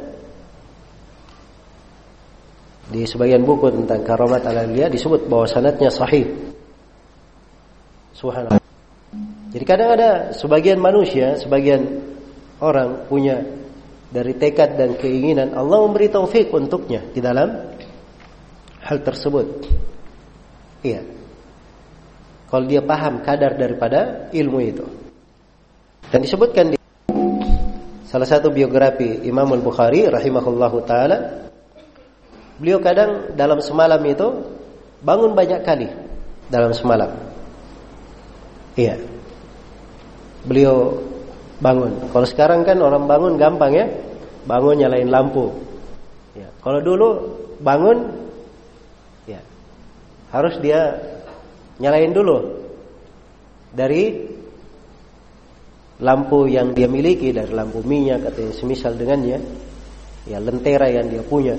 di sebagian buku tentang Karamat Al-Aulia disebut bahwa sanadnya sahih. Subhanallah. Jadi kadang ada sebagian manusia, sebagian orang punya dari tekad dan keinginan, Allah memberi taufik untuknya di dalam hal tersebut. Iya. Kalau dia paham kadar daripada ilmu itu. Dan disebutkan di salah satu biografi Imam Al-Bukhari rahimahullahu taala, beliau kadang dalam semalam itu bangun banyak kali dalam semalam. Iya. Beliau bangun. Kalau sekarang kan orang bangun gampang ya. Bangun nyalain lampu. Ya. Kalau dulu bangun ya harus dia nyalain dulu dari lampu yang dia miliki, dari lampu minyak atau yang semisal dengannya, ya lentera yang dia punya.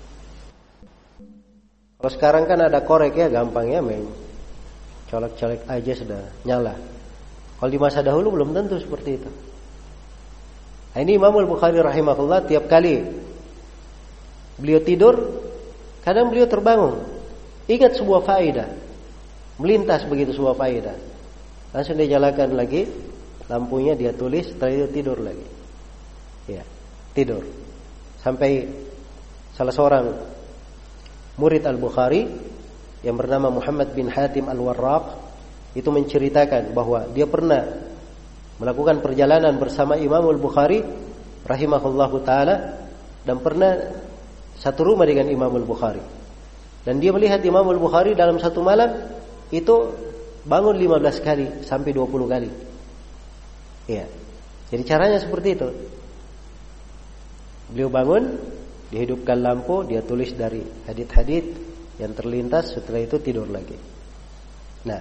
Kalau sekarang kan ada korek ya, gampang ya, main colek-colek aja sudah nyala. Kalau di masa dahulu belum tentu seperti itu. Nah, ini Imam Al-Bukhari rahimahullah tiap kali beliau tidur, kadang beliau terbangun, ingat sebuah faedah, melintas begitu sebuah faedah, langsung dia nyalakan lagi lampunya, dia tulis, setelah itu tidur lagi. Ya, tidur. Sampai salah seorang murid Al-Bukhari yang bernama Muhammad bin Hatim Al-Warraq itu menceritakan bahwa dia pernah melakukan perjalanan bersama Imam Al-Bukhari rahimahullahu taala dan pernah satu rumah dengan Imam Al-Bukhari. Dan dia melihat Imam Al-Bukhari dalam satu malam itu bangun 15 kali sampai 20 kali. Iya. Jadi caranya seperti itu. Beliau bangun, dihidupkan lampu, dia tulis dari hadits-hadits yang terlintas, setelah itu tidur lagi. Nah,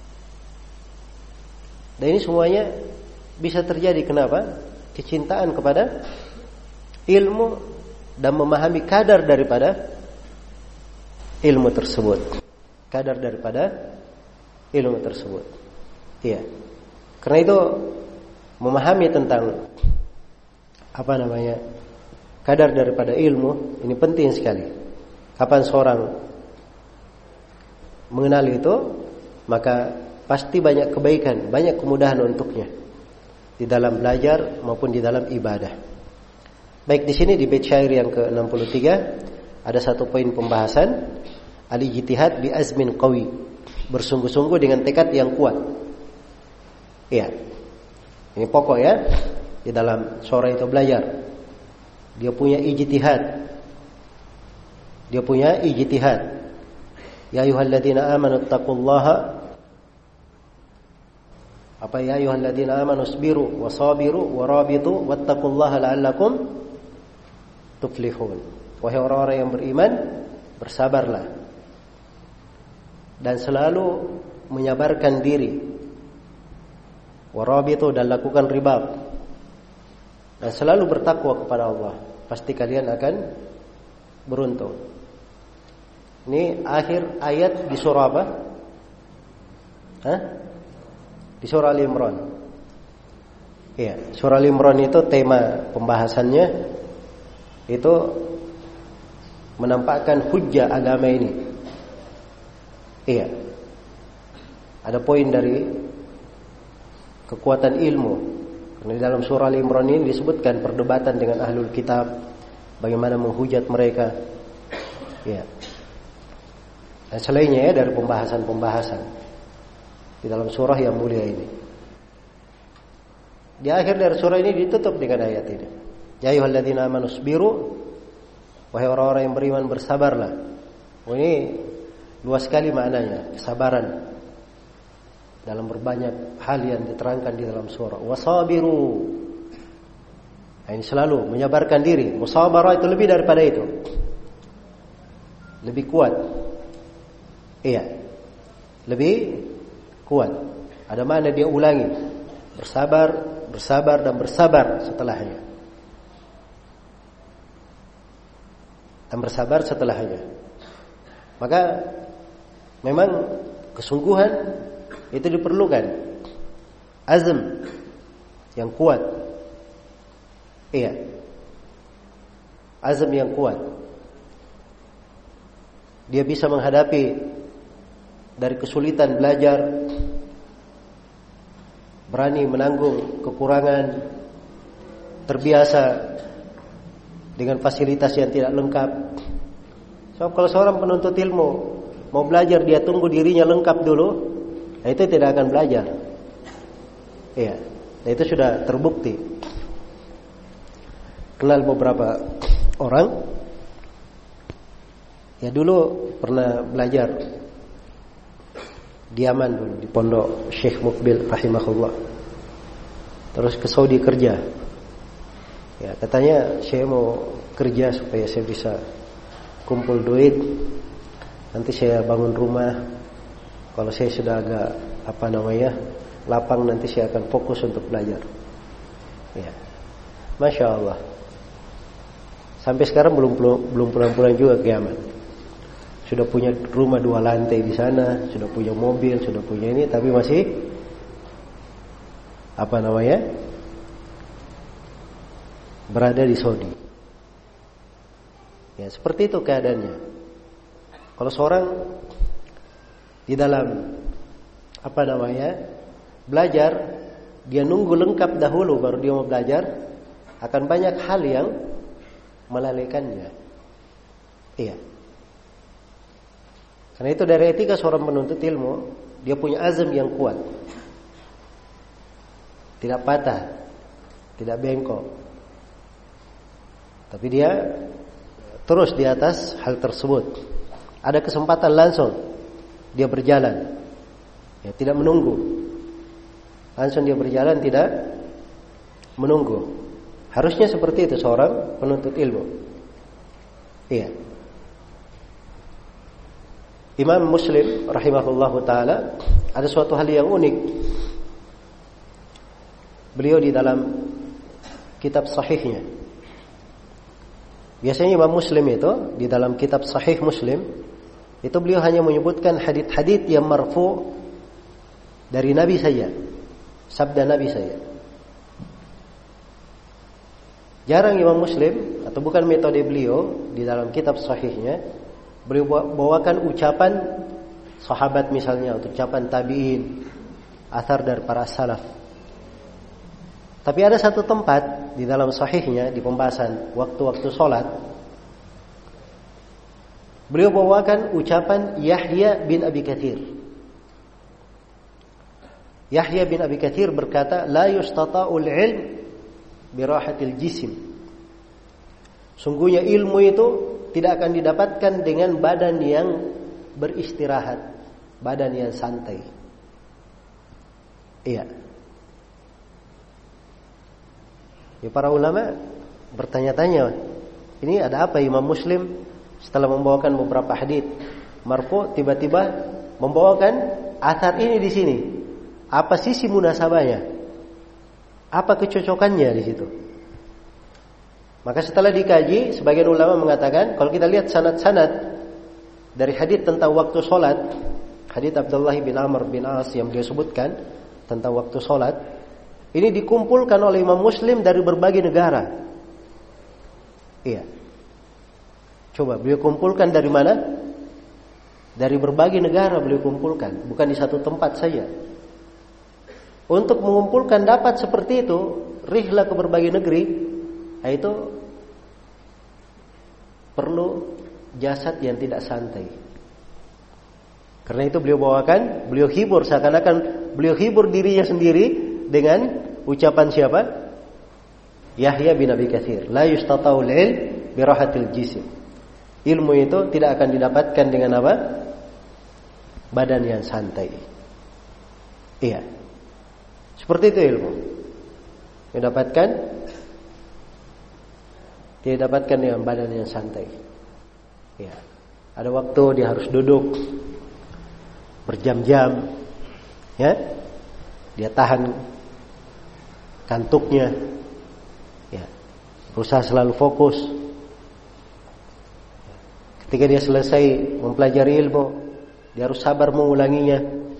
dan ini semuanya bisa terjadi kenapa? Kecintaan kepada ilmu dan memahami kadar daripada ilmu tersebut. Kadar daripada ilmu tersebut. Iya. Karena itu memahami tentang kadar daripada ilmu ini penting sekali. Kapan seorang mengenal itu, maka pasti banyak kebaikan, banyak kemudahan untuknya di dalam belajar maupun di dalam ibadah. Baik, di sini di bait syair yang ke-63 ada satu poin pembahasan, al-ijtihad bi azmin qawi, bersungguh-sungguh dengan tekad yang kuat. Iya. Ini pokok ya, di dalam seorang itu belajar. Dia punya ijtihad. Dia punya ijtihad. Ya ayyuhalladzina amanu taqullaha. Apa ya ayyuhalladzina amanu sabiru wasabiru warabitu wattaqullaha la'allakum tuflihun. Wahai orang-orang yang beriman, bersabarlah dan selalu menyabarkan diri. Warabitu, dan lakukan ribab, dan selalu bertakwa kepada Allah, pasti kalian akan beruntung. Ini akhir ayat di surah apa? Di surah Al-Imran. Iya, surah Al-Imran itu tema pembahasannya itu menampakkan hujjah agama ini. Iya. Ada poin dari kekuatan ilmu. Karena di dalam surah Al-Imran ini disebutkan perdebatan dengan ahlul kitab, bagaimana menghujat mereka. Ya. Dan selainnya ya dari pembahasan-pembahasan di dalam surah yang mulia ini. Di akhir dari surah ini ditutup dengan ayat ini. Ya ayyuhalladzina amanu sabiru, wahai orang-orang yang beriman bersabarlah. Ini luas sekali maknanya, kesabaran dalam berbanyak hal yang diterangkan di dalam surah. Wasabiru. Nah, ini selalu menyabarkan diri. Musabarah itu lebih daripada itu. Lebih kuat. Iya. Lebih kuat. Ada mana dia ulangi. Bersabar, bersabar dan bersabar setelahnya. Dan bersabar setelahnya. Maka memang kesungguhan itu diperlukan. Azm yang kuat. Iya. Azm yang kuat. Dia bisa menghadapi dari kesulitan belajar, berani menanggung kekurangan, terbiasa dengan fasilitas yang tidak lengkap. So, kalau seorang penuntut ilmu mau belajar, dia tunggu dirinya lengkap dulu, nah itu tidak akan belajar. Iya, nah itu sudah terbukti. Kenal beberapa orang, ya dulu pernah belajar di Yaman dulu, di pondok Syekh Mukbil rahimahullah. Terus ke Saudi kerja. Ya, katanya saya mau kerja supaya saya bisa kumpul duit. Nanti saya bangun rumah. Kalau saya sudah agak lapang, nanti saya akan fokus untuk belajar. Ya, Masya Allah. Sampai sekarang belum pulang-pulang juga ke Yaman. Sudah punya rumah 2 lantai di sana, sudah punya mobil, sudah punya ini, tapi masih berada di Saudi. Ya, seperti itu keadaannya. Kalau seorang di dalam belajar, dia nunggu lengkap dahulu baru dia mau belajar, akan banyak hal yang melalaikannya. Iya. Karena itu dari etika seorang penuntut ilmu, dia punya azam yang kuat. Tidak patah, tidak bengkok. Tapi dia terus di atas hal tersebut. Ada kesempatan langsung dia berjalan. Ya, tidak menunggu. Langsung dia berjalan, tidak menunggu. Harusnya seperti itu seorang penuntut ilmu. Iya. Imam Muslim rahimahullahu taala ada suatu hal yang unik. Beliau di dalam kitab sahihnya. Biasanya Imam Muslim itu di dalam kitab sahih Muslim itu beliau hanya menyebutkan hadits-hadits yang marfu dari Nabi saja. Sabda Nabi saja. Jarang Imam Muslim, atau bukan metode beliau di dalam kitab sahihnya, beliau bawakan ucapan sahabat misalnya, atau ucapan tabi'in, athar dari para salaf. Tapi ada satu tempat di dalam sahihnya, di pembahasan waktu-waktu sholat, beliau bawakan ucapan Yahya bin Abi Katsir. Yahya bin Abi Katsir berkata, la yustata'ul ilm birahatil jisim. Sungguhnya ilmu itu tidak akan didapatkan dengan badan yang beristirahat, badan yang santai. Iya. Ya, para ulama bertanya-tanya, ini ada apa Imam Muslim setelah membawakan beberapa hadits marfu tiba-tiba membawakan athar ini di sini? Apa sisi munasabahnya? Apa kecocokannya di situ? Maka setelah dikaji, sebagian ulama mengatakan kalau kita lihat sanad-sanad dari hadits tentang waktu sholat, hadits Abdullah bin Amr bin As yang dia sebutkan tentang waktu sholat, ini dikumpulkan oleh Imam Muslim dari berbagai negara. Iya. Coba beliau kumpulkan dari mana? Dari berbagai negara beliau kumpulkan, bukan di satu tempat saja. Untuk mengumpulkan dapat seperti itu, rihlah ke berbagai negeri, itu perlu jasad yang tidak santai. Karena itu beliau bawakan, beliau hibur, seakan-akan beliau hibur dirinya sendiri dengan ucapan siapa? Yahya bin Abi Katsir, la yustata'ul ilm bi rahatil jism. Ilmu itu tidak akan didapatkan dengan apa? Badan yang santai. Iya. Seperti itu ilmu. Tidak dapatkan dengan badan yang santai. Ya. Ada waktu dia harus duduk berjam-jam, ya. Dia tahan kantuknya, ya. Berusaha selalu fokus. Ketika dia selesai mempelajari ilmu, dia harus sabar mengulanginya.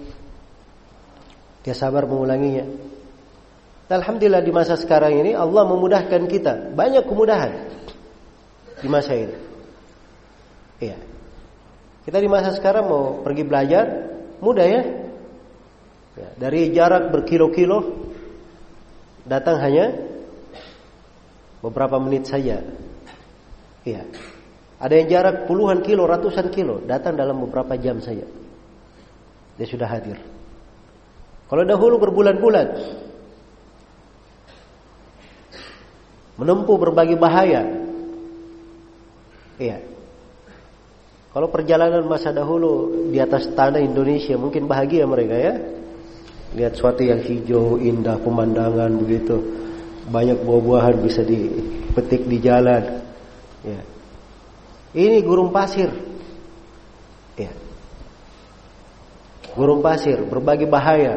Alhamdulillah di masa sekarang ini Allah memudahkan kita, banyak kemudahan di masa ini. Iya. Kita di masa sekarang mau pergi belajar mudah ya. Ya, dari jarak berkilo-kilo datang hanya beberapa menit saja. Iya. Ada yang jarak puluhan kilo, ratusan kilo, datang dalam beberapa jam saja. Dia sudah hadir. Kalau dahulu berbulan-bulan menempuh berbagai bahaya. Iya. Kalau perjalanan masa dahulu di atas tanah Indonesia mungkin bahagia mereka ya. Lihat suatu yang hijau, indah pemandangan begitu. Banyak buah-buahan bisa dipetik di jalan. Ya. Ini gurun pasir. Ya. Gurun pasir, berbagai bahaya.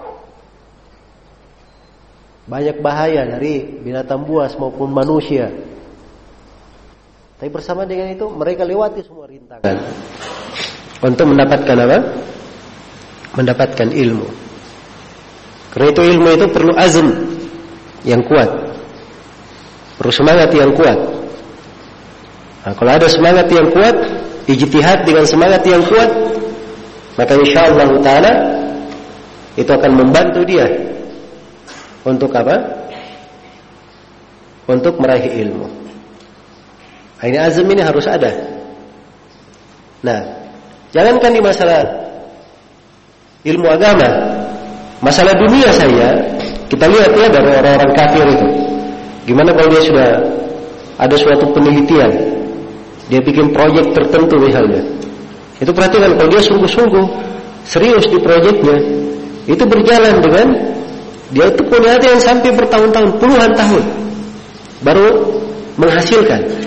Banyak bahaya dari binatang buas maupun manusia. Tapi bersama dengan itu mereka lewati semua rintangan untuk mendapatkan apa? Mendapatkan ilmu. Karena itu ilmu itu perlu azm yang kuat, perlu semangat yang kuat. Nah, kalau ada semangat yang kuat, ijtihad dengan semangat yang kuat, maka insyaallah taala itu akan membantu dia untuk apa? Untuk meraih ilmu. Nah, ini azam ini harus ada. Nah, jangankan di masalah ilmu agama, masalah dunia saja kita lihat ya dari orang-orang kafir itu. Gimana kalau dia sudah ada suatu penelitian, dia bikin proyek tertentu misalnya. Itu perhatikan kalau dia sungguh-sungguh serius di proyeknya, itu berjalan dengan dia itu punya hati yang sampai bertahun-tahun, puluhan tahun baru menghasilkan.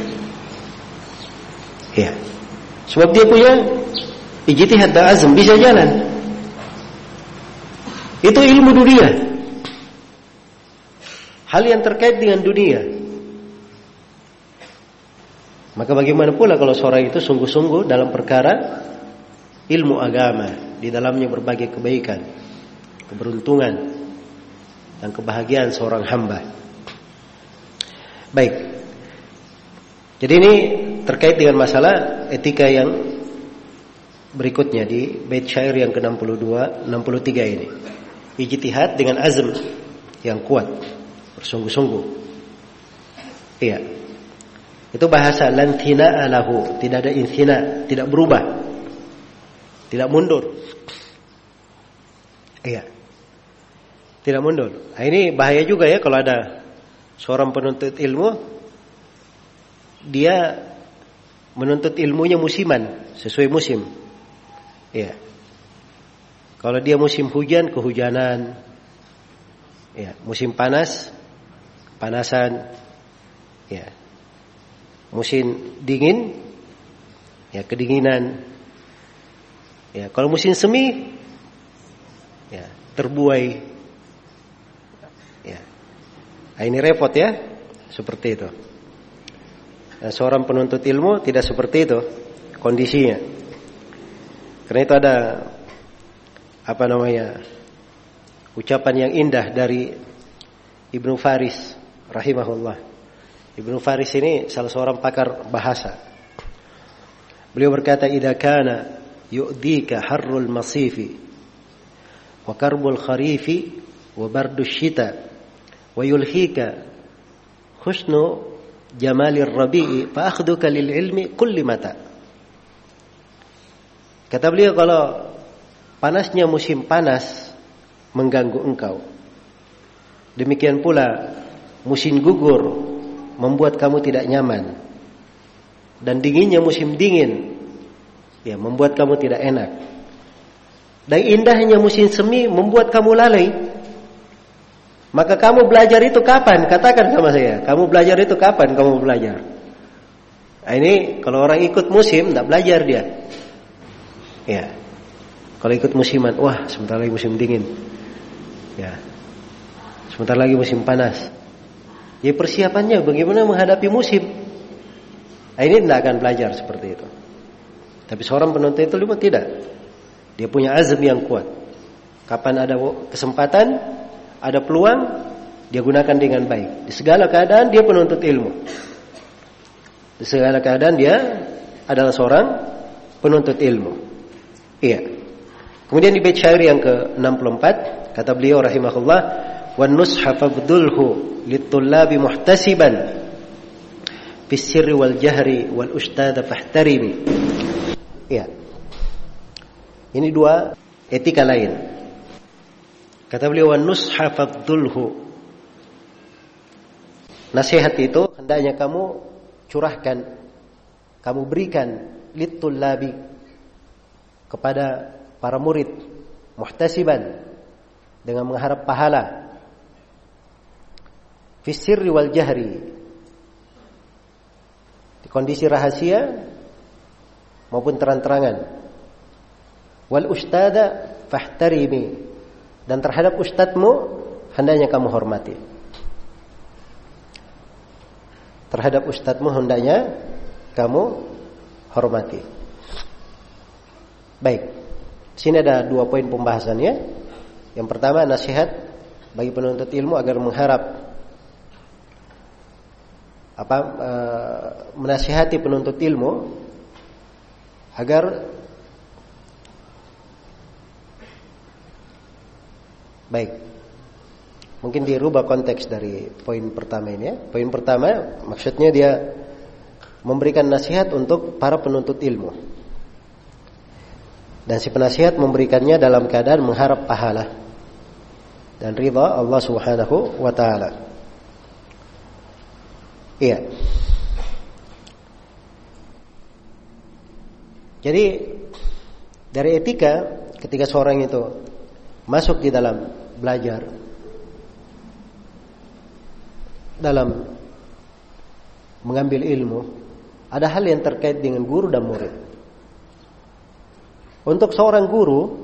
Ya. Sebab dia punya ijtihad dan azm, bisa jalan. Itu ilmu dunia. Hal yang terkait dengan dunia. Maka bagaimana pula kalau seorang itu sungguh-sungguh dalam perkara ilmu agama, di dalamnya berbagai kebaikan, keberuntungan dan kebahagiaan seorang hamba. Baik. Jadi ini terkait dengan masalah etika yang berikutnya di bait syair yang ke-62, 63 ini. Ijtihad dengan azm yang kuat, bersungguh-sungguh. Iya. Itu bahasa lan thina'a lahu, tidak ada inthina, tidak berubah. Tidak mundur. Iya. Tidak mundur. Nah, ini bahaya juga ya kalau ada seorang penuntut ilmu, dia menuntut ilmunya musiman, sesuai musim. Ya. Kalau dia musim hujan, kehujanan. Ya, musim panas, panasan. Ya. Musim dingin, ya kedinginan. Ya, kalau musim semi, ya terbuai. Ya. Nah, ini repot ya, seperti itu. Nah, seorang penuntut ilmu tidak seperti itu kondisinya. Karena itu ada ucapan yang indah dari Ibnu Faris rahimahullah. Ibnu Faris ini salah seorang pakar bahasa. Beliau berkata, "Idza kana yu'dika harrul masifi wa karbul kharifi wa bardus syita wa yulhika husnu jamalir rabi'i fa akhduka lil ilmi kulli mata." Kata beliau, kalau panasnya musim panas mengganggu engkau, Demikian pula musim gugur membuat kamu tidak nyaman. Dan dinginnya musim dingin ya membuat kamu tidak enak. Dan indahnya musim semi membuat kamu lalai. Maka kamu belajar itu kapan? Katakan sama saya. Kamu belajar itu kapan kamu belajar? Nah, ini kalau orang ikut musim tidak belajar dia. Ya. Kalau ikut musiman, wah sebentar lagi musim dingin. Ya. Sebentar lagi musim panas. Ya persiapannya bagaimana menghadapi musim. Nah, ini tidak akan belajar seperti itu. Tapi seorang penuntut ilmu tidak. Dia punya azam yang kuat. Kapan ada kesempatan, ada peluang, dia gunakan dengan baik. Di segala keadaan dia penuntut ilmu. Di segala keadaan dia adalah seorang penuntut ilmu. Iya. Kemudian di bait syair yang ke-64 kata beliau rahimahullah, "Wan nusha fabdulhu lit-tullabi muhtasiban fis sirri wal jahri wal ustada fahtarimi." Iya. Ini dua etika lain. Kata beliau, "Wan nusha fabdulhu." Nasihat itu hendaknya kamu curahkan, kamu berikan lit-tullabi kepada para murid, muhtasiban dengan mengharap pahala, fis sirri wal jahri, di kondisi rahasia maupun terang-terangan, wal ustada fahtarimi, dan terhadap ustadzmu hendaknya kamu hormati. Terhadap ustadzmu hendaknya kamu hormati. Baik. Di sini ada 2 poin pembahasannya. Yang pertama, nasihat bagi penuntut ilmu agar mengharap menasihati penuntut ilmu agar baik. Mungkin dirubah konteks dari poin pertama ini ya. Poin pertama maksudnya dia memberikan nasihat untuk para penuntut ilmu. Dan si penasihat memberikannya dalam keadaan mengharap pahala dan ridha Allah Subhanahu wa taala. Iya. Jadi dari etika ketika seorang itu masuk di dalam belajar, dalam mengambil ilmu, ada hal yang terkait dengan guru dan murid. Untuk seorang guru,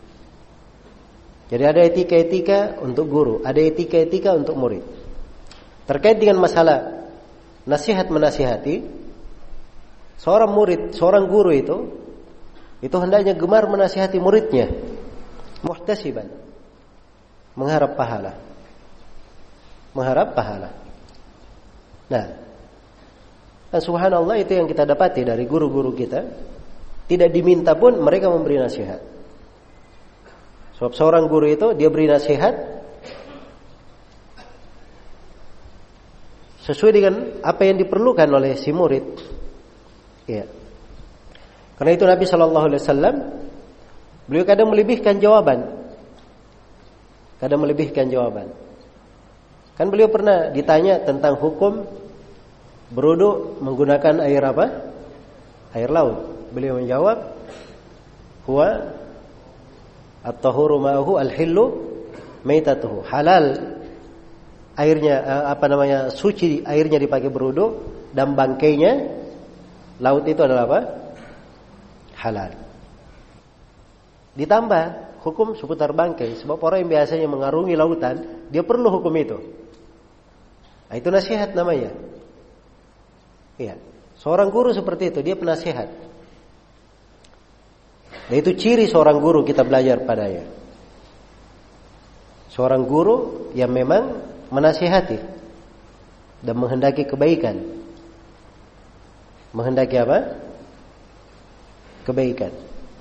jadi ada etika-etika untuk guru, ada etika-etika untuk murid. Terkait dengan masalah nasihat menasihati, seorang murid, seorang guru itu hendaknya gemar menasihati muridnya, muhtasiban, mengharap pahala. Mengharap pahala. Nah, dan subhanallah itu yang kita dapati dari guru-guru kita. Tidak diminta pun mereka memberi nasihat. Sebab seorang guru itu dia beri nasihat sesuai dengan apa yang diperlukan oleh si murid. Ya. Karena itu Nabi SAW beliau kadang melebihkan jawaban. Kadang melebihkan jawaban. Kan beliau pernah ditanya tentang hukum berwudu menggunakan air apa? Air laut. Beliau menjawab, huwa at-tahuru ma'ahu al-hillu maitatuhu. Halal airnya suci airnya dipakai berwudu dan bangkainya laut itu adalah apa? Halal. Ditambah hukum seputar bangkai, sebab orang yang biasanya mengarungi lautan, dia perlu hukum itu. Nah, itu nasihat namanya. Iya. Seorang guru seperti itu, dia penasihat. Dan itu ciri seorang guru kita belajar padanya. Seorang guru yang memang menasihati dan menghendaki kebaikan. Menghendaki apa? Kebaikan.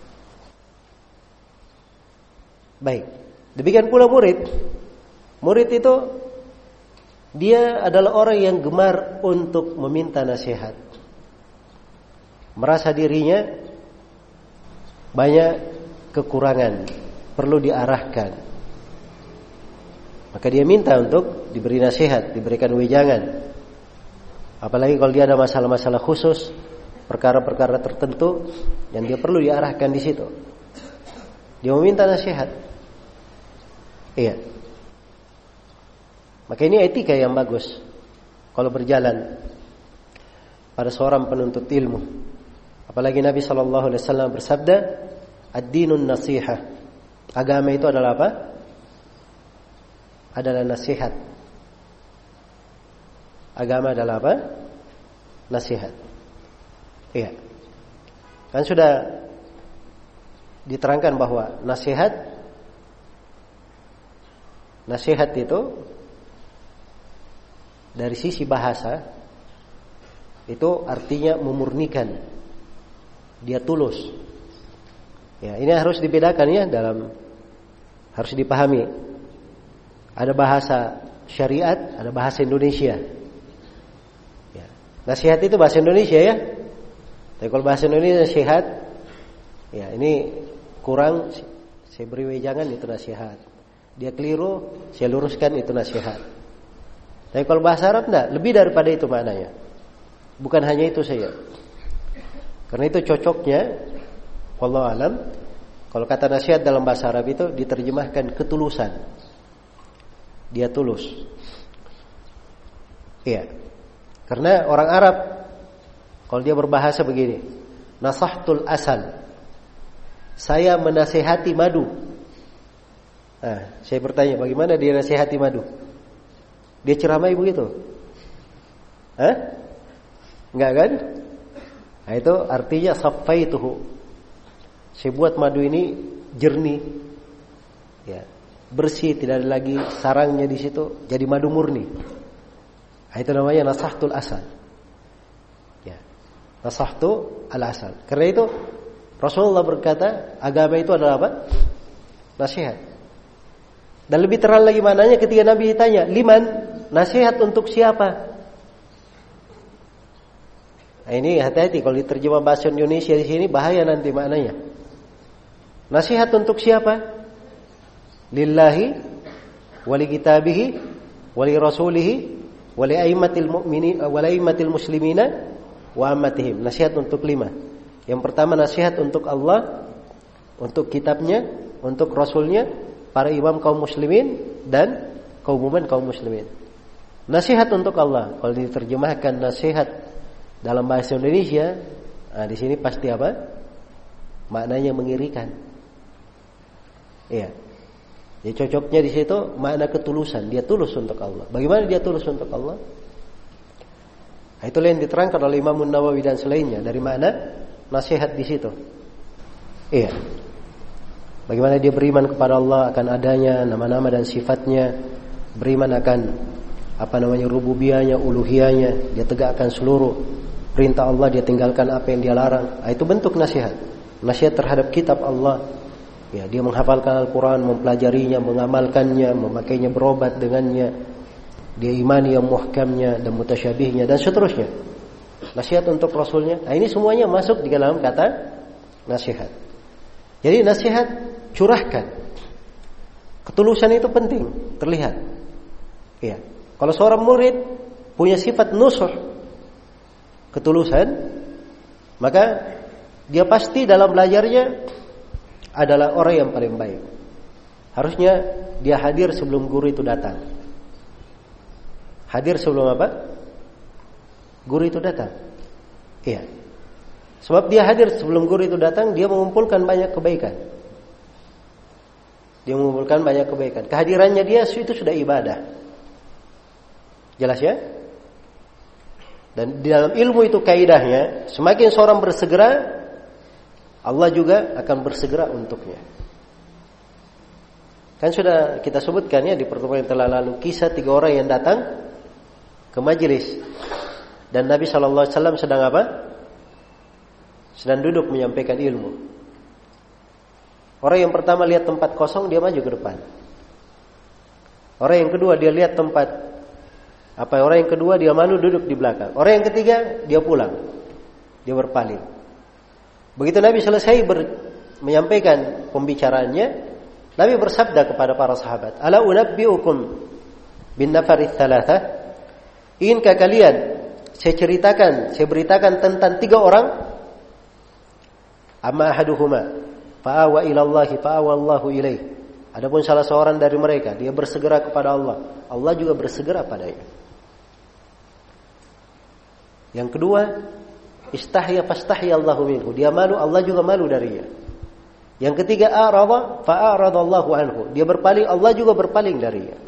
Baik. Demikian pula murid. Murid itu dia adalah orang yang gemar untuk meminta nasihat. Merasa dirinya banyak kekurangan, perlu diarahkan. maka dia minta untuk diberi nasihat, diberikan wejangan. Apalagi kalau dia ada masalah-masalah khusus, perkara-perkara tertentu yang dia perlu diarahkan di situ. Dia meminta nasihat. Iya. Maka ini etika yang bagus kalau berjalan pada seorang penuntut ilmu. Apalagi Nabi SAW bersabda, ad-dinun nasihah. Agama itu adalah apa? Adalah nasihat. Agama adalah apa? Nasihat. Iya. Kan sudah diterangkan bahwa nasihat itu dari sisi bahasa itu artinya memurnikan. Dia tulus. Ya, ini harus dibedakan ya, harus dipahami. Ada bahasa syariat, ada bahasa Indonesia. Ya. Nasihat itu bahasa Indonesia ya. Tapi kalau bahasa Indonesia nasihat, ya ini kurang, saya beri wejangan, itu nasihat. Dia keliru, saya luruskan, itu nasihat. Tapi kalau bahasa Arab enggak, lebih daripada itu maknanya. Bukan hanya itu saja. Karena itu cocoknya, wallahu alam, kalau kata nasihat dalam bahasa Arab itu diterjemahkan ketulusan. Dia tulus. Iya. Karena orang Arab kalau dia berbahasa begini, nasahtul asal. Saya menasihati madu. Nah, saya bertanya, bagaimana dia nasihati madu? Dia ceramai begitu? Enggak kan? Nah, itu artinya saffaituhu. Saya buat madu ini jernih, ya, bersih, tidak ada lagi sarangnya di situ, jadi madu murni. Nah, itu namanya nasahtul asal. Ya, nasahtu al-asal. Karena itu Rasulullah berkata, agama itu adalah apa? Nasihat. Dan lebih terang lagi maknanya ketika Nabi ditanya, liman, nasihat untuk siapa? Nah, ini hati-hati kalau diterjemah bahasa Indonesia di sini bahaya nanti maknanya. Nasihat untuk siapa? Lillahi, wali kitabihi, wali rasulihi, wali aimatil mu'minin, wali aimatil muslimina, wa ammatihim. Nasihat untuk 5. Yang pertama nasihat untuk Allah, untuk kitabnya, untuk rasulnya, para imam kaum muslimin dan keumuman kaum muslimin. Nasihat untuk Allah. Kalau diterjemahkan nasihat dalam bahasa Indonesia, nah di sini pasti apa? Maknanya mengirikan. Iya. Jadi cocoknya di situ makna ketulusan. Dia tulus untuk Allah. Bagaimana dia tulus untuk Allah? Nah, itulah yang diterangkan oleh Imam Nawawi dan selainnya dari makna nasihat di situ. Iya. Bagaimana dia beriman kepada Allah akan adanya nama-nama dan sifatnya, beriman akan rububiyahnya, uluhiyahnya, dia tegakkan seluruh perintah Allah, dia tinggalkan apa yang dia larang. Nah, itu bentuk nasihat. Nasihat terhadap kitab Allah. Ya, dia menghafalkan Al-Quran, mempelajarinya, mengamalkannya, memakainya, berobat dengannya. Dia imani yang muhkamnya dan mutasyabihnya dan seterusnya. Nasihat untuk Rasulnya. Nah, ini semuanya masuk di dalam kata nasihat. Jadi nasihat curahkan. Ketulusan itu penting, terlihat. Ya. Kalau seorang murid punya sifat nusuh, ketulusan, maka dia pasti dalam belajarnya adalah orang yang paling baik. Harusnya dia hadir sebelum guru itu datang. Hadir sebelum apa? Guru itu datang. Iya. Sebab dia hadir sebelum guru itu datang, dia mengumpulkan banyak kebaikan. Dia mengumpulkan banyak kebaikan. Kehadirannya dia itu sudah ibadah. Jelas ya? Dan di dalam ilmu itu kaidahnya, semakin seorang bersegera, Allah juga akan bersegera untuknya. Kan sudah kita sebutkan ya di pertemuan yang telah lalu, kisah 3 orang yang datang ke majelis. Dan Nabi SAW sedang apa? Sedang duduk menyampaikan ilmu. Orang yang pertama lihat tempat kosong, dia maju ke depan. Orang yang kedua dia lihat tempat orang yang kedua dia malu duduk di belakang. Orang yang ketiga dia pulang. Dia berpaling. Begitu Nabi selesai menyampaikan pembicaraannya, Nabi bersabda kepada para sahabat, "Ala unabbiukum bin nafarits tsalatsah?" Inginkah kalian saya beritakan tentang 3 orang? Amma ahaduhuma fa'awa ila Allah fa'awa Allahu ilaih. Adapun salah seorang dari mereka, dia bersegera kepada Allah, Allah juga bersegera padanya. Yang kedua, istahya fastahya Allahu minhu. Dia malu, Allah juga malu darinya. Yang ketiga, a'rada fa'arada Allahu anhu. Dia berpaling, Allah juga berpaling darinya.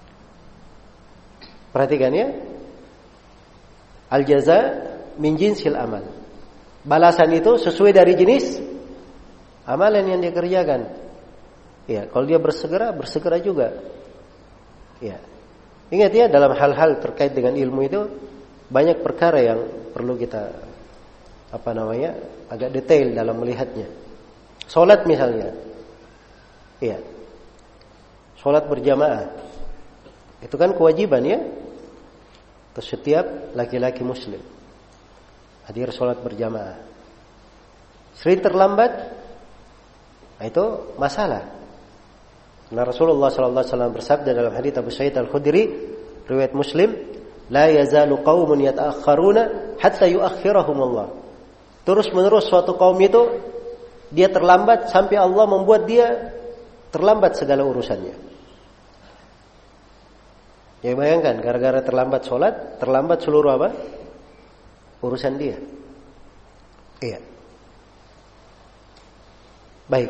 Perhatikan ya. Al-jaza min jinsil amal. Balasan itu sesuai dari jenis amalan yang dia kerjakan. Ya, kalau dia bersegera juga. Ya. Ingat ya, dalam hal-hal terkait dengan ilmu itu banyak perkara yang perlu kita agak detail dalam melihatnya. Salat misalnya. Iya. Salat berjamaah. Itu kan kewajiban ya. Untuk setiap laki-laki muslim hadir salat berjamaah. Sering terlambat, itu masalah. Karena Rasulullah sallallahu alaihi wasallam bersabda dalam hadits Abu Sa'id Al-Khudri riwayat Muslim, "La yazalu qaumun yata'akhkharuna hatta yu'akhkhirahum Allah." Terus-menerus suatu kaum itu dia terlambat sampai Allah membuat dia terlambat segala urusannya. Ya bayangkan, gara-gara terlambat sholat, terlambat seluruh apa? Urusan dia. Iya. Baik.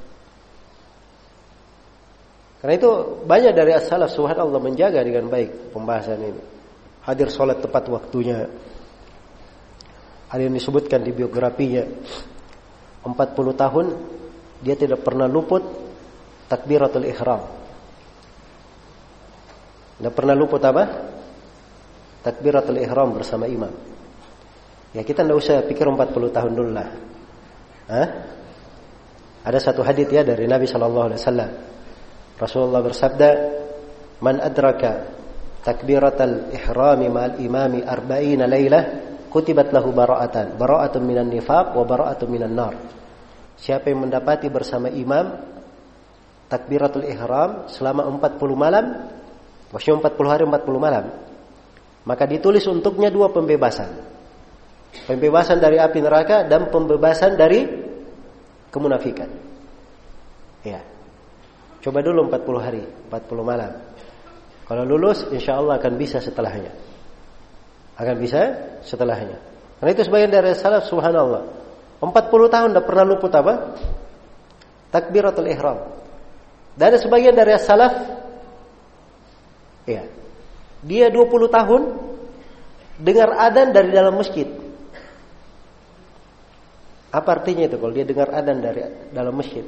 Karena itu banyak dari as-salaf subhanallah menjaga dengan baik pembahasan ini. Hadir sholat tepat waktunya. Ada yang disebutkan di biografinya, 40 tahun dia tidak pernah luput takbiratul ihram. Tidak pernah luput apa? Takbiratul ihram bersama imam. Ya kita tidak usah pikir 40 tahun dulu lah. Ada satu hadits ya dari Nabi SAW. Rasulullah bersabda, "Man adraka takbiratul ihrami ma'al imami 40 lailah, kutibat lahu bara'atun minan nifaq wa bara'atun minan nar." Siapa yang mendapati bersama imam takbiratul ihram selama 40 malam, maksudnya 40 hari 40 malam, maka ditulis untuknya 2 pembebasan. Pembebasan dari api neraka dan pembebasan dari kemunafikan. Ya. Coba dulu 40 hari, 40 malam. Kalau lulus, insyaAllah akan bisa setelahnya. Karena itu sebagian dari salaf subhanallah 40 tahun tidak pernah luput apa? Takbiratul ihram. Dan ada sebagian dari salaf, ya, dia 20 tahun dengar adzan dari dalam masjid. Apa artinya itu kalau dia dengar adzan dari dalam masjid?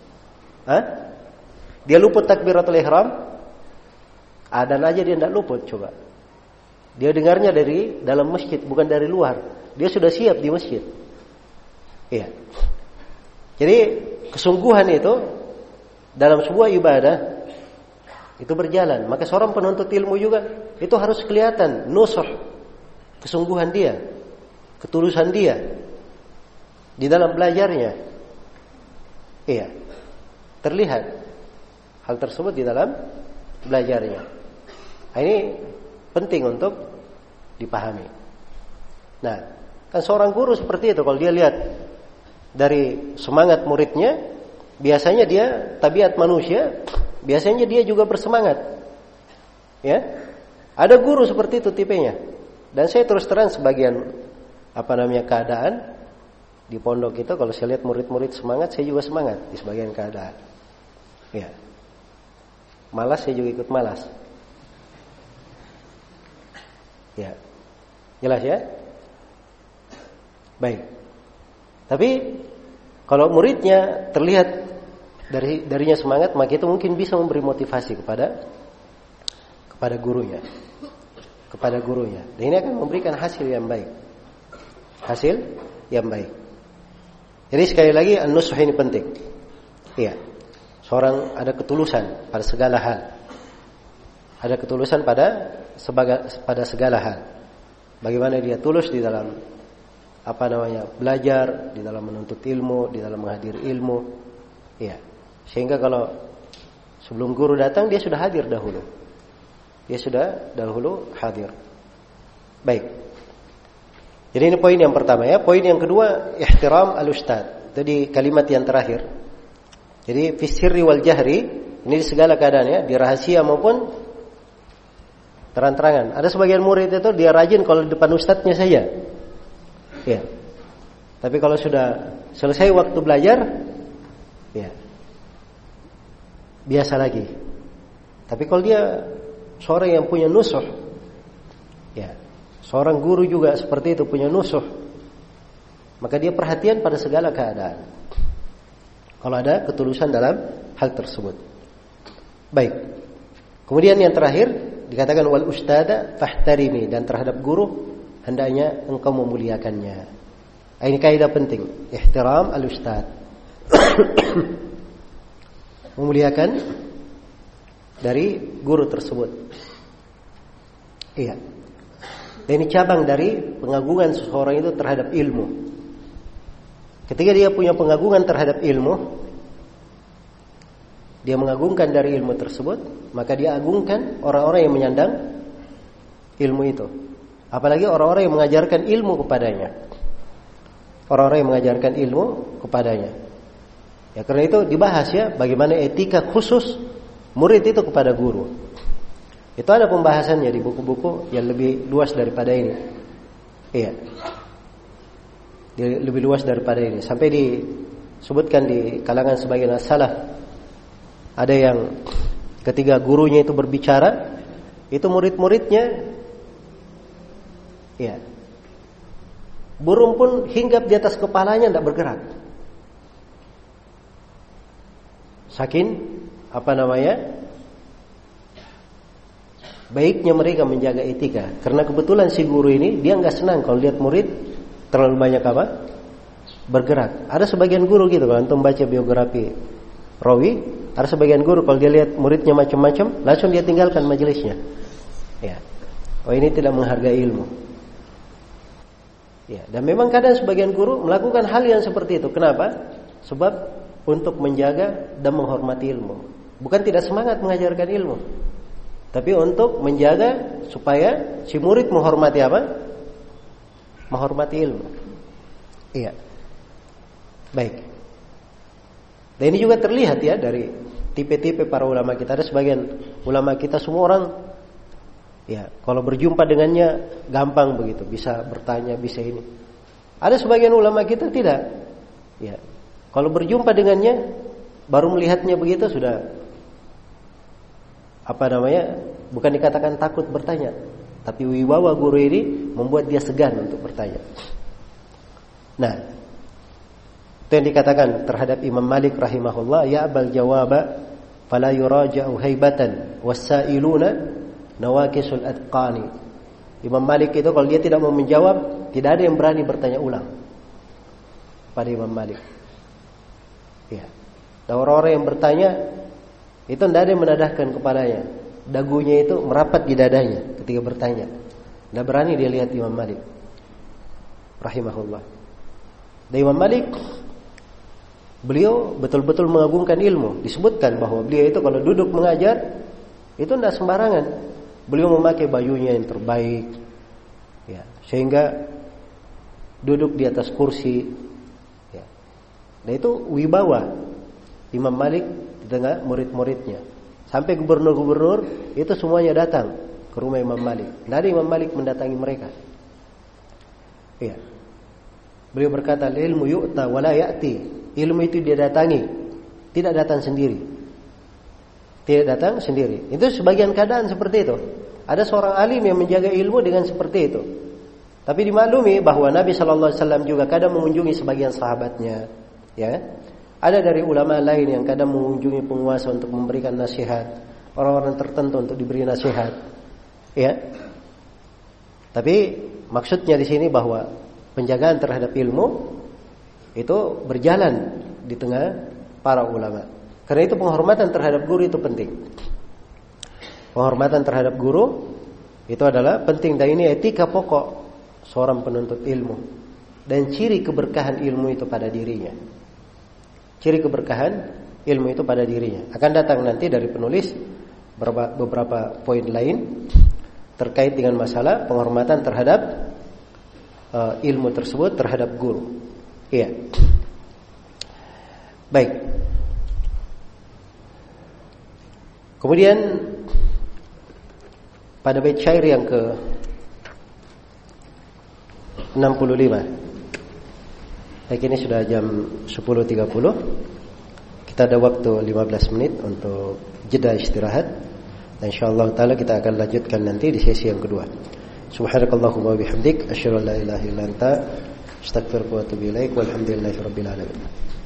Dia luput takbiratul ihram? Adzan aja dia tidak luput, coba. Dia dengarnya dari dalam masjid, bukan dari luar. Dia sudah siap di masjid. Iya. Jadi kesungguhan itu dalam sebuah ibadah itu berjalan. Maka seorang penuntut ilmu juga itu harus kelihatan nusuh, kesungguhan dia, ketulusan dia di dalam belajarnya. Iya. Terlihat hal tersebut di dalam belajarnya. Nah, ini penting untuk dipahami. Nah, kan seorang guru seperti itu kalau dia lihat dari semangat muridnya, biasanya dia tabiat manusia, biasanya dia juga bersemangat. Ya. Ada guru seperti itu tipenya. Dan saya terus terang sebagian keadaan di pondok itu kalau saya lihat murid-murid semangat, saya juga semangat di sebagian keadaan. Ya. Malas saya juga ikut malas. Ya. Jelas ya? Baik. Tapi kalau muridnya terlihat darinya semangat, maka itu mungkin bisa memberi motivasi kepada gurunya. Dan ini akan memberikan hasil yang baik. Jadi sekali lagi an-nusuh ini penting. Iya. Seorang ada ketulusan pada segala hal. Ada ketulusan pada segala hal. Bagaimana dia tulus di dalam belajar, di dalam menuntut ilmu, di dalam menghadiri ilmu. Ya. Sehingga kalau Sebelum guru datang dia sudah hadir dahulu. Dia sudah dahulu hadir. Baik. Jadi ini poin yang pertama ya. Poin yang kedua, ihtiram al-ustad. Itu di kalimat yang terakhir. Jadi fi sirri wal jahri, ini di segala keadaan ya, di rahasia maupun terang-terangan. Ada sebagian murid itu dia rajin kalau di depan ustadznya saja. Ya. Tapi kalau sudah selesai waktu belajar, ya biasa lagi. Tapi kalau dia seorang yang punya nusuh, ya, seorang guru juga seperti itu punya nusuh, maka dia perhatian pada segala keadaan. Kalau ada ketulusan dalam hal tersebut. Baik. Kemudian yang terakhir dikatakan wal ustada fahtarimi, dan terhadap guru hendaknya engkau memuliakannya. Ini kaidah penting, ihtiram al-ustad. Memuliakan dari guru tersebut. Iya. Dan ini cabang dari pengagungan seseorang itu terhadap ilmu. Ketika dia punya pengagungan terhadap ilmu, dia mengagungkan dari ilmu tersebut, maka dia agungkan orang-orang yang menyandang ilmu itu. Apalagi orang-orang yang mengajarkan ilmu kepadanya. Orang-orang yang mengajarkan ilmu kepadanya. Ya, karena itu dibahas ya bagaimana etika khusus murid itu kepada guru. Itu ada pembahasannya di buku-buku yang lebih luas daripada ini. Iya. Lebih luas daripada ini. Sampai disebutkan di kalangan sebagian salaf, ada yang ketika gurunya itu berbicara, itu murid-muridnya ya, burung pun hinggap di atas kepalanya tidak bergerak. Saking baiknya mereka menjaga etika. Karena kebetulan si guru ini dia nggak senang kalau lihat murid terlalu banyak bergerak. Ada sebagian guru gitu, kalau antum baca biografi rawi, ada sebagian guru kalau dia lihat muridnya macam-macam, langsung dia tinggalkan majelisnya. Ya. Oh, ini tidak menghargai ilmu. Ya, dan memang kadang sebagian guru melakukan hal yang seperti itu. Kenapa? Sebab untuk menjaga dan menghormati ilmu. Bukan tidak semangat mengajarkan ilmu, tapi untuk menjaga supaya si murid menghormati apa? Menghormati ilmu. Iya. Baik. Dan ini juga terlihat ya dari tipe-tipe para ulama kita. Ada sebagian ulama kita semua orang ya, kalau berjumpa dengannya gampang begitu, bisa bertanya, bisa ini. Ada sebagian ulama kita tidak. Ya. Kalau berjumpa dengannya, baru melihatnya begitu sudah bukan dikatakan takut bertanya, tapi wibawa guru ini membuat dia segan untuk bertanya. Nah, itu yang dikatakan terhadap Imam Malik rahimahullah, ya abal jawaba fala yuraja'u haibatan was-sa'iluna nawakisul atqani. Imam Malik itu kalau dia tidak mau menjawab, tidak ada yang berani bertanya ulang pada Imam Malik. Ya. Dan orang-orang yang bertanya itu tidak ada yang menadahkan kepalanya, dagunya itu merapat di dadanya ketika bertanya. Tidak berani dia lihat Imam Malik rahimahullah. Dan Imam Malik, beliau betul-betul mengagungkan ilmu. Disebutkan bahwa beliau itu kalau duduk mengajar itu tidak sembarangan. Beliau memakai bajunya yang terbaik, ya, sehingga duduk di atas kursi. Ya. Dan itu wibawa Imam Malik di tengah murid-muridnya. Sampai gubernur-gubernur itu semuanya datang ke rumah Imam Malik. Tidak ada Imam Malik mendatangi mereka. Ya. Beliau berkata, ilmu yu'ta wala ya'ti. Ilmu itu dia datangi, tidak datang sendiri. Tidak datang sendiri. Itu sebagian keadaan seperti itu. Ada seorang alim yang menjaga ilmu dengan seperti itu. Tapi dimaklumi bahwa Nabi SAW juga kadang mengunjungi sebagian sahabatnya. Ya, ada dari ulama lain yang kadang mengunjungi penguasa untuk memberikan nasihat, orang-orang tertentu untuk diberi nasihat. Ya. Tapi maksudnya di sini bahwa penjagaan terhadap ilmu itu berjalan di tengah para ulama. Karena itu penghormatan terhadap guru itu penting. Penghormatan terhadap guru itu adalah penting, dan ini etika pokok seorang penuntut ilmu dan ciri keberkahan ilmu itu pada dirinya. Ciri keberkahan ilmu itu pada dirinya. Akan datang nanti dari penulis beberapa poin lain terkait dengan masalah penghormatan terhadap ilmu tersebut, terhadap guru. Iya. Baik. Kemudian pada bait syair yang ke 65. Baik, ini sudah jam 10.30. Kita ada waktu 15 menit untuk jeda istirahat. Dan insyaallah taala kita akan lanjutkan nanti di sesi yang kedua. Subhanakallahumma wa bihamdik asyhadu an la ilaha illa anta astaghfiruka wa atubu ilaik. Walhamdulillahirabbil alamin.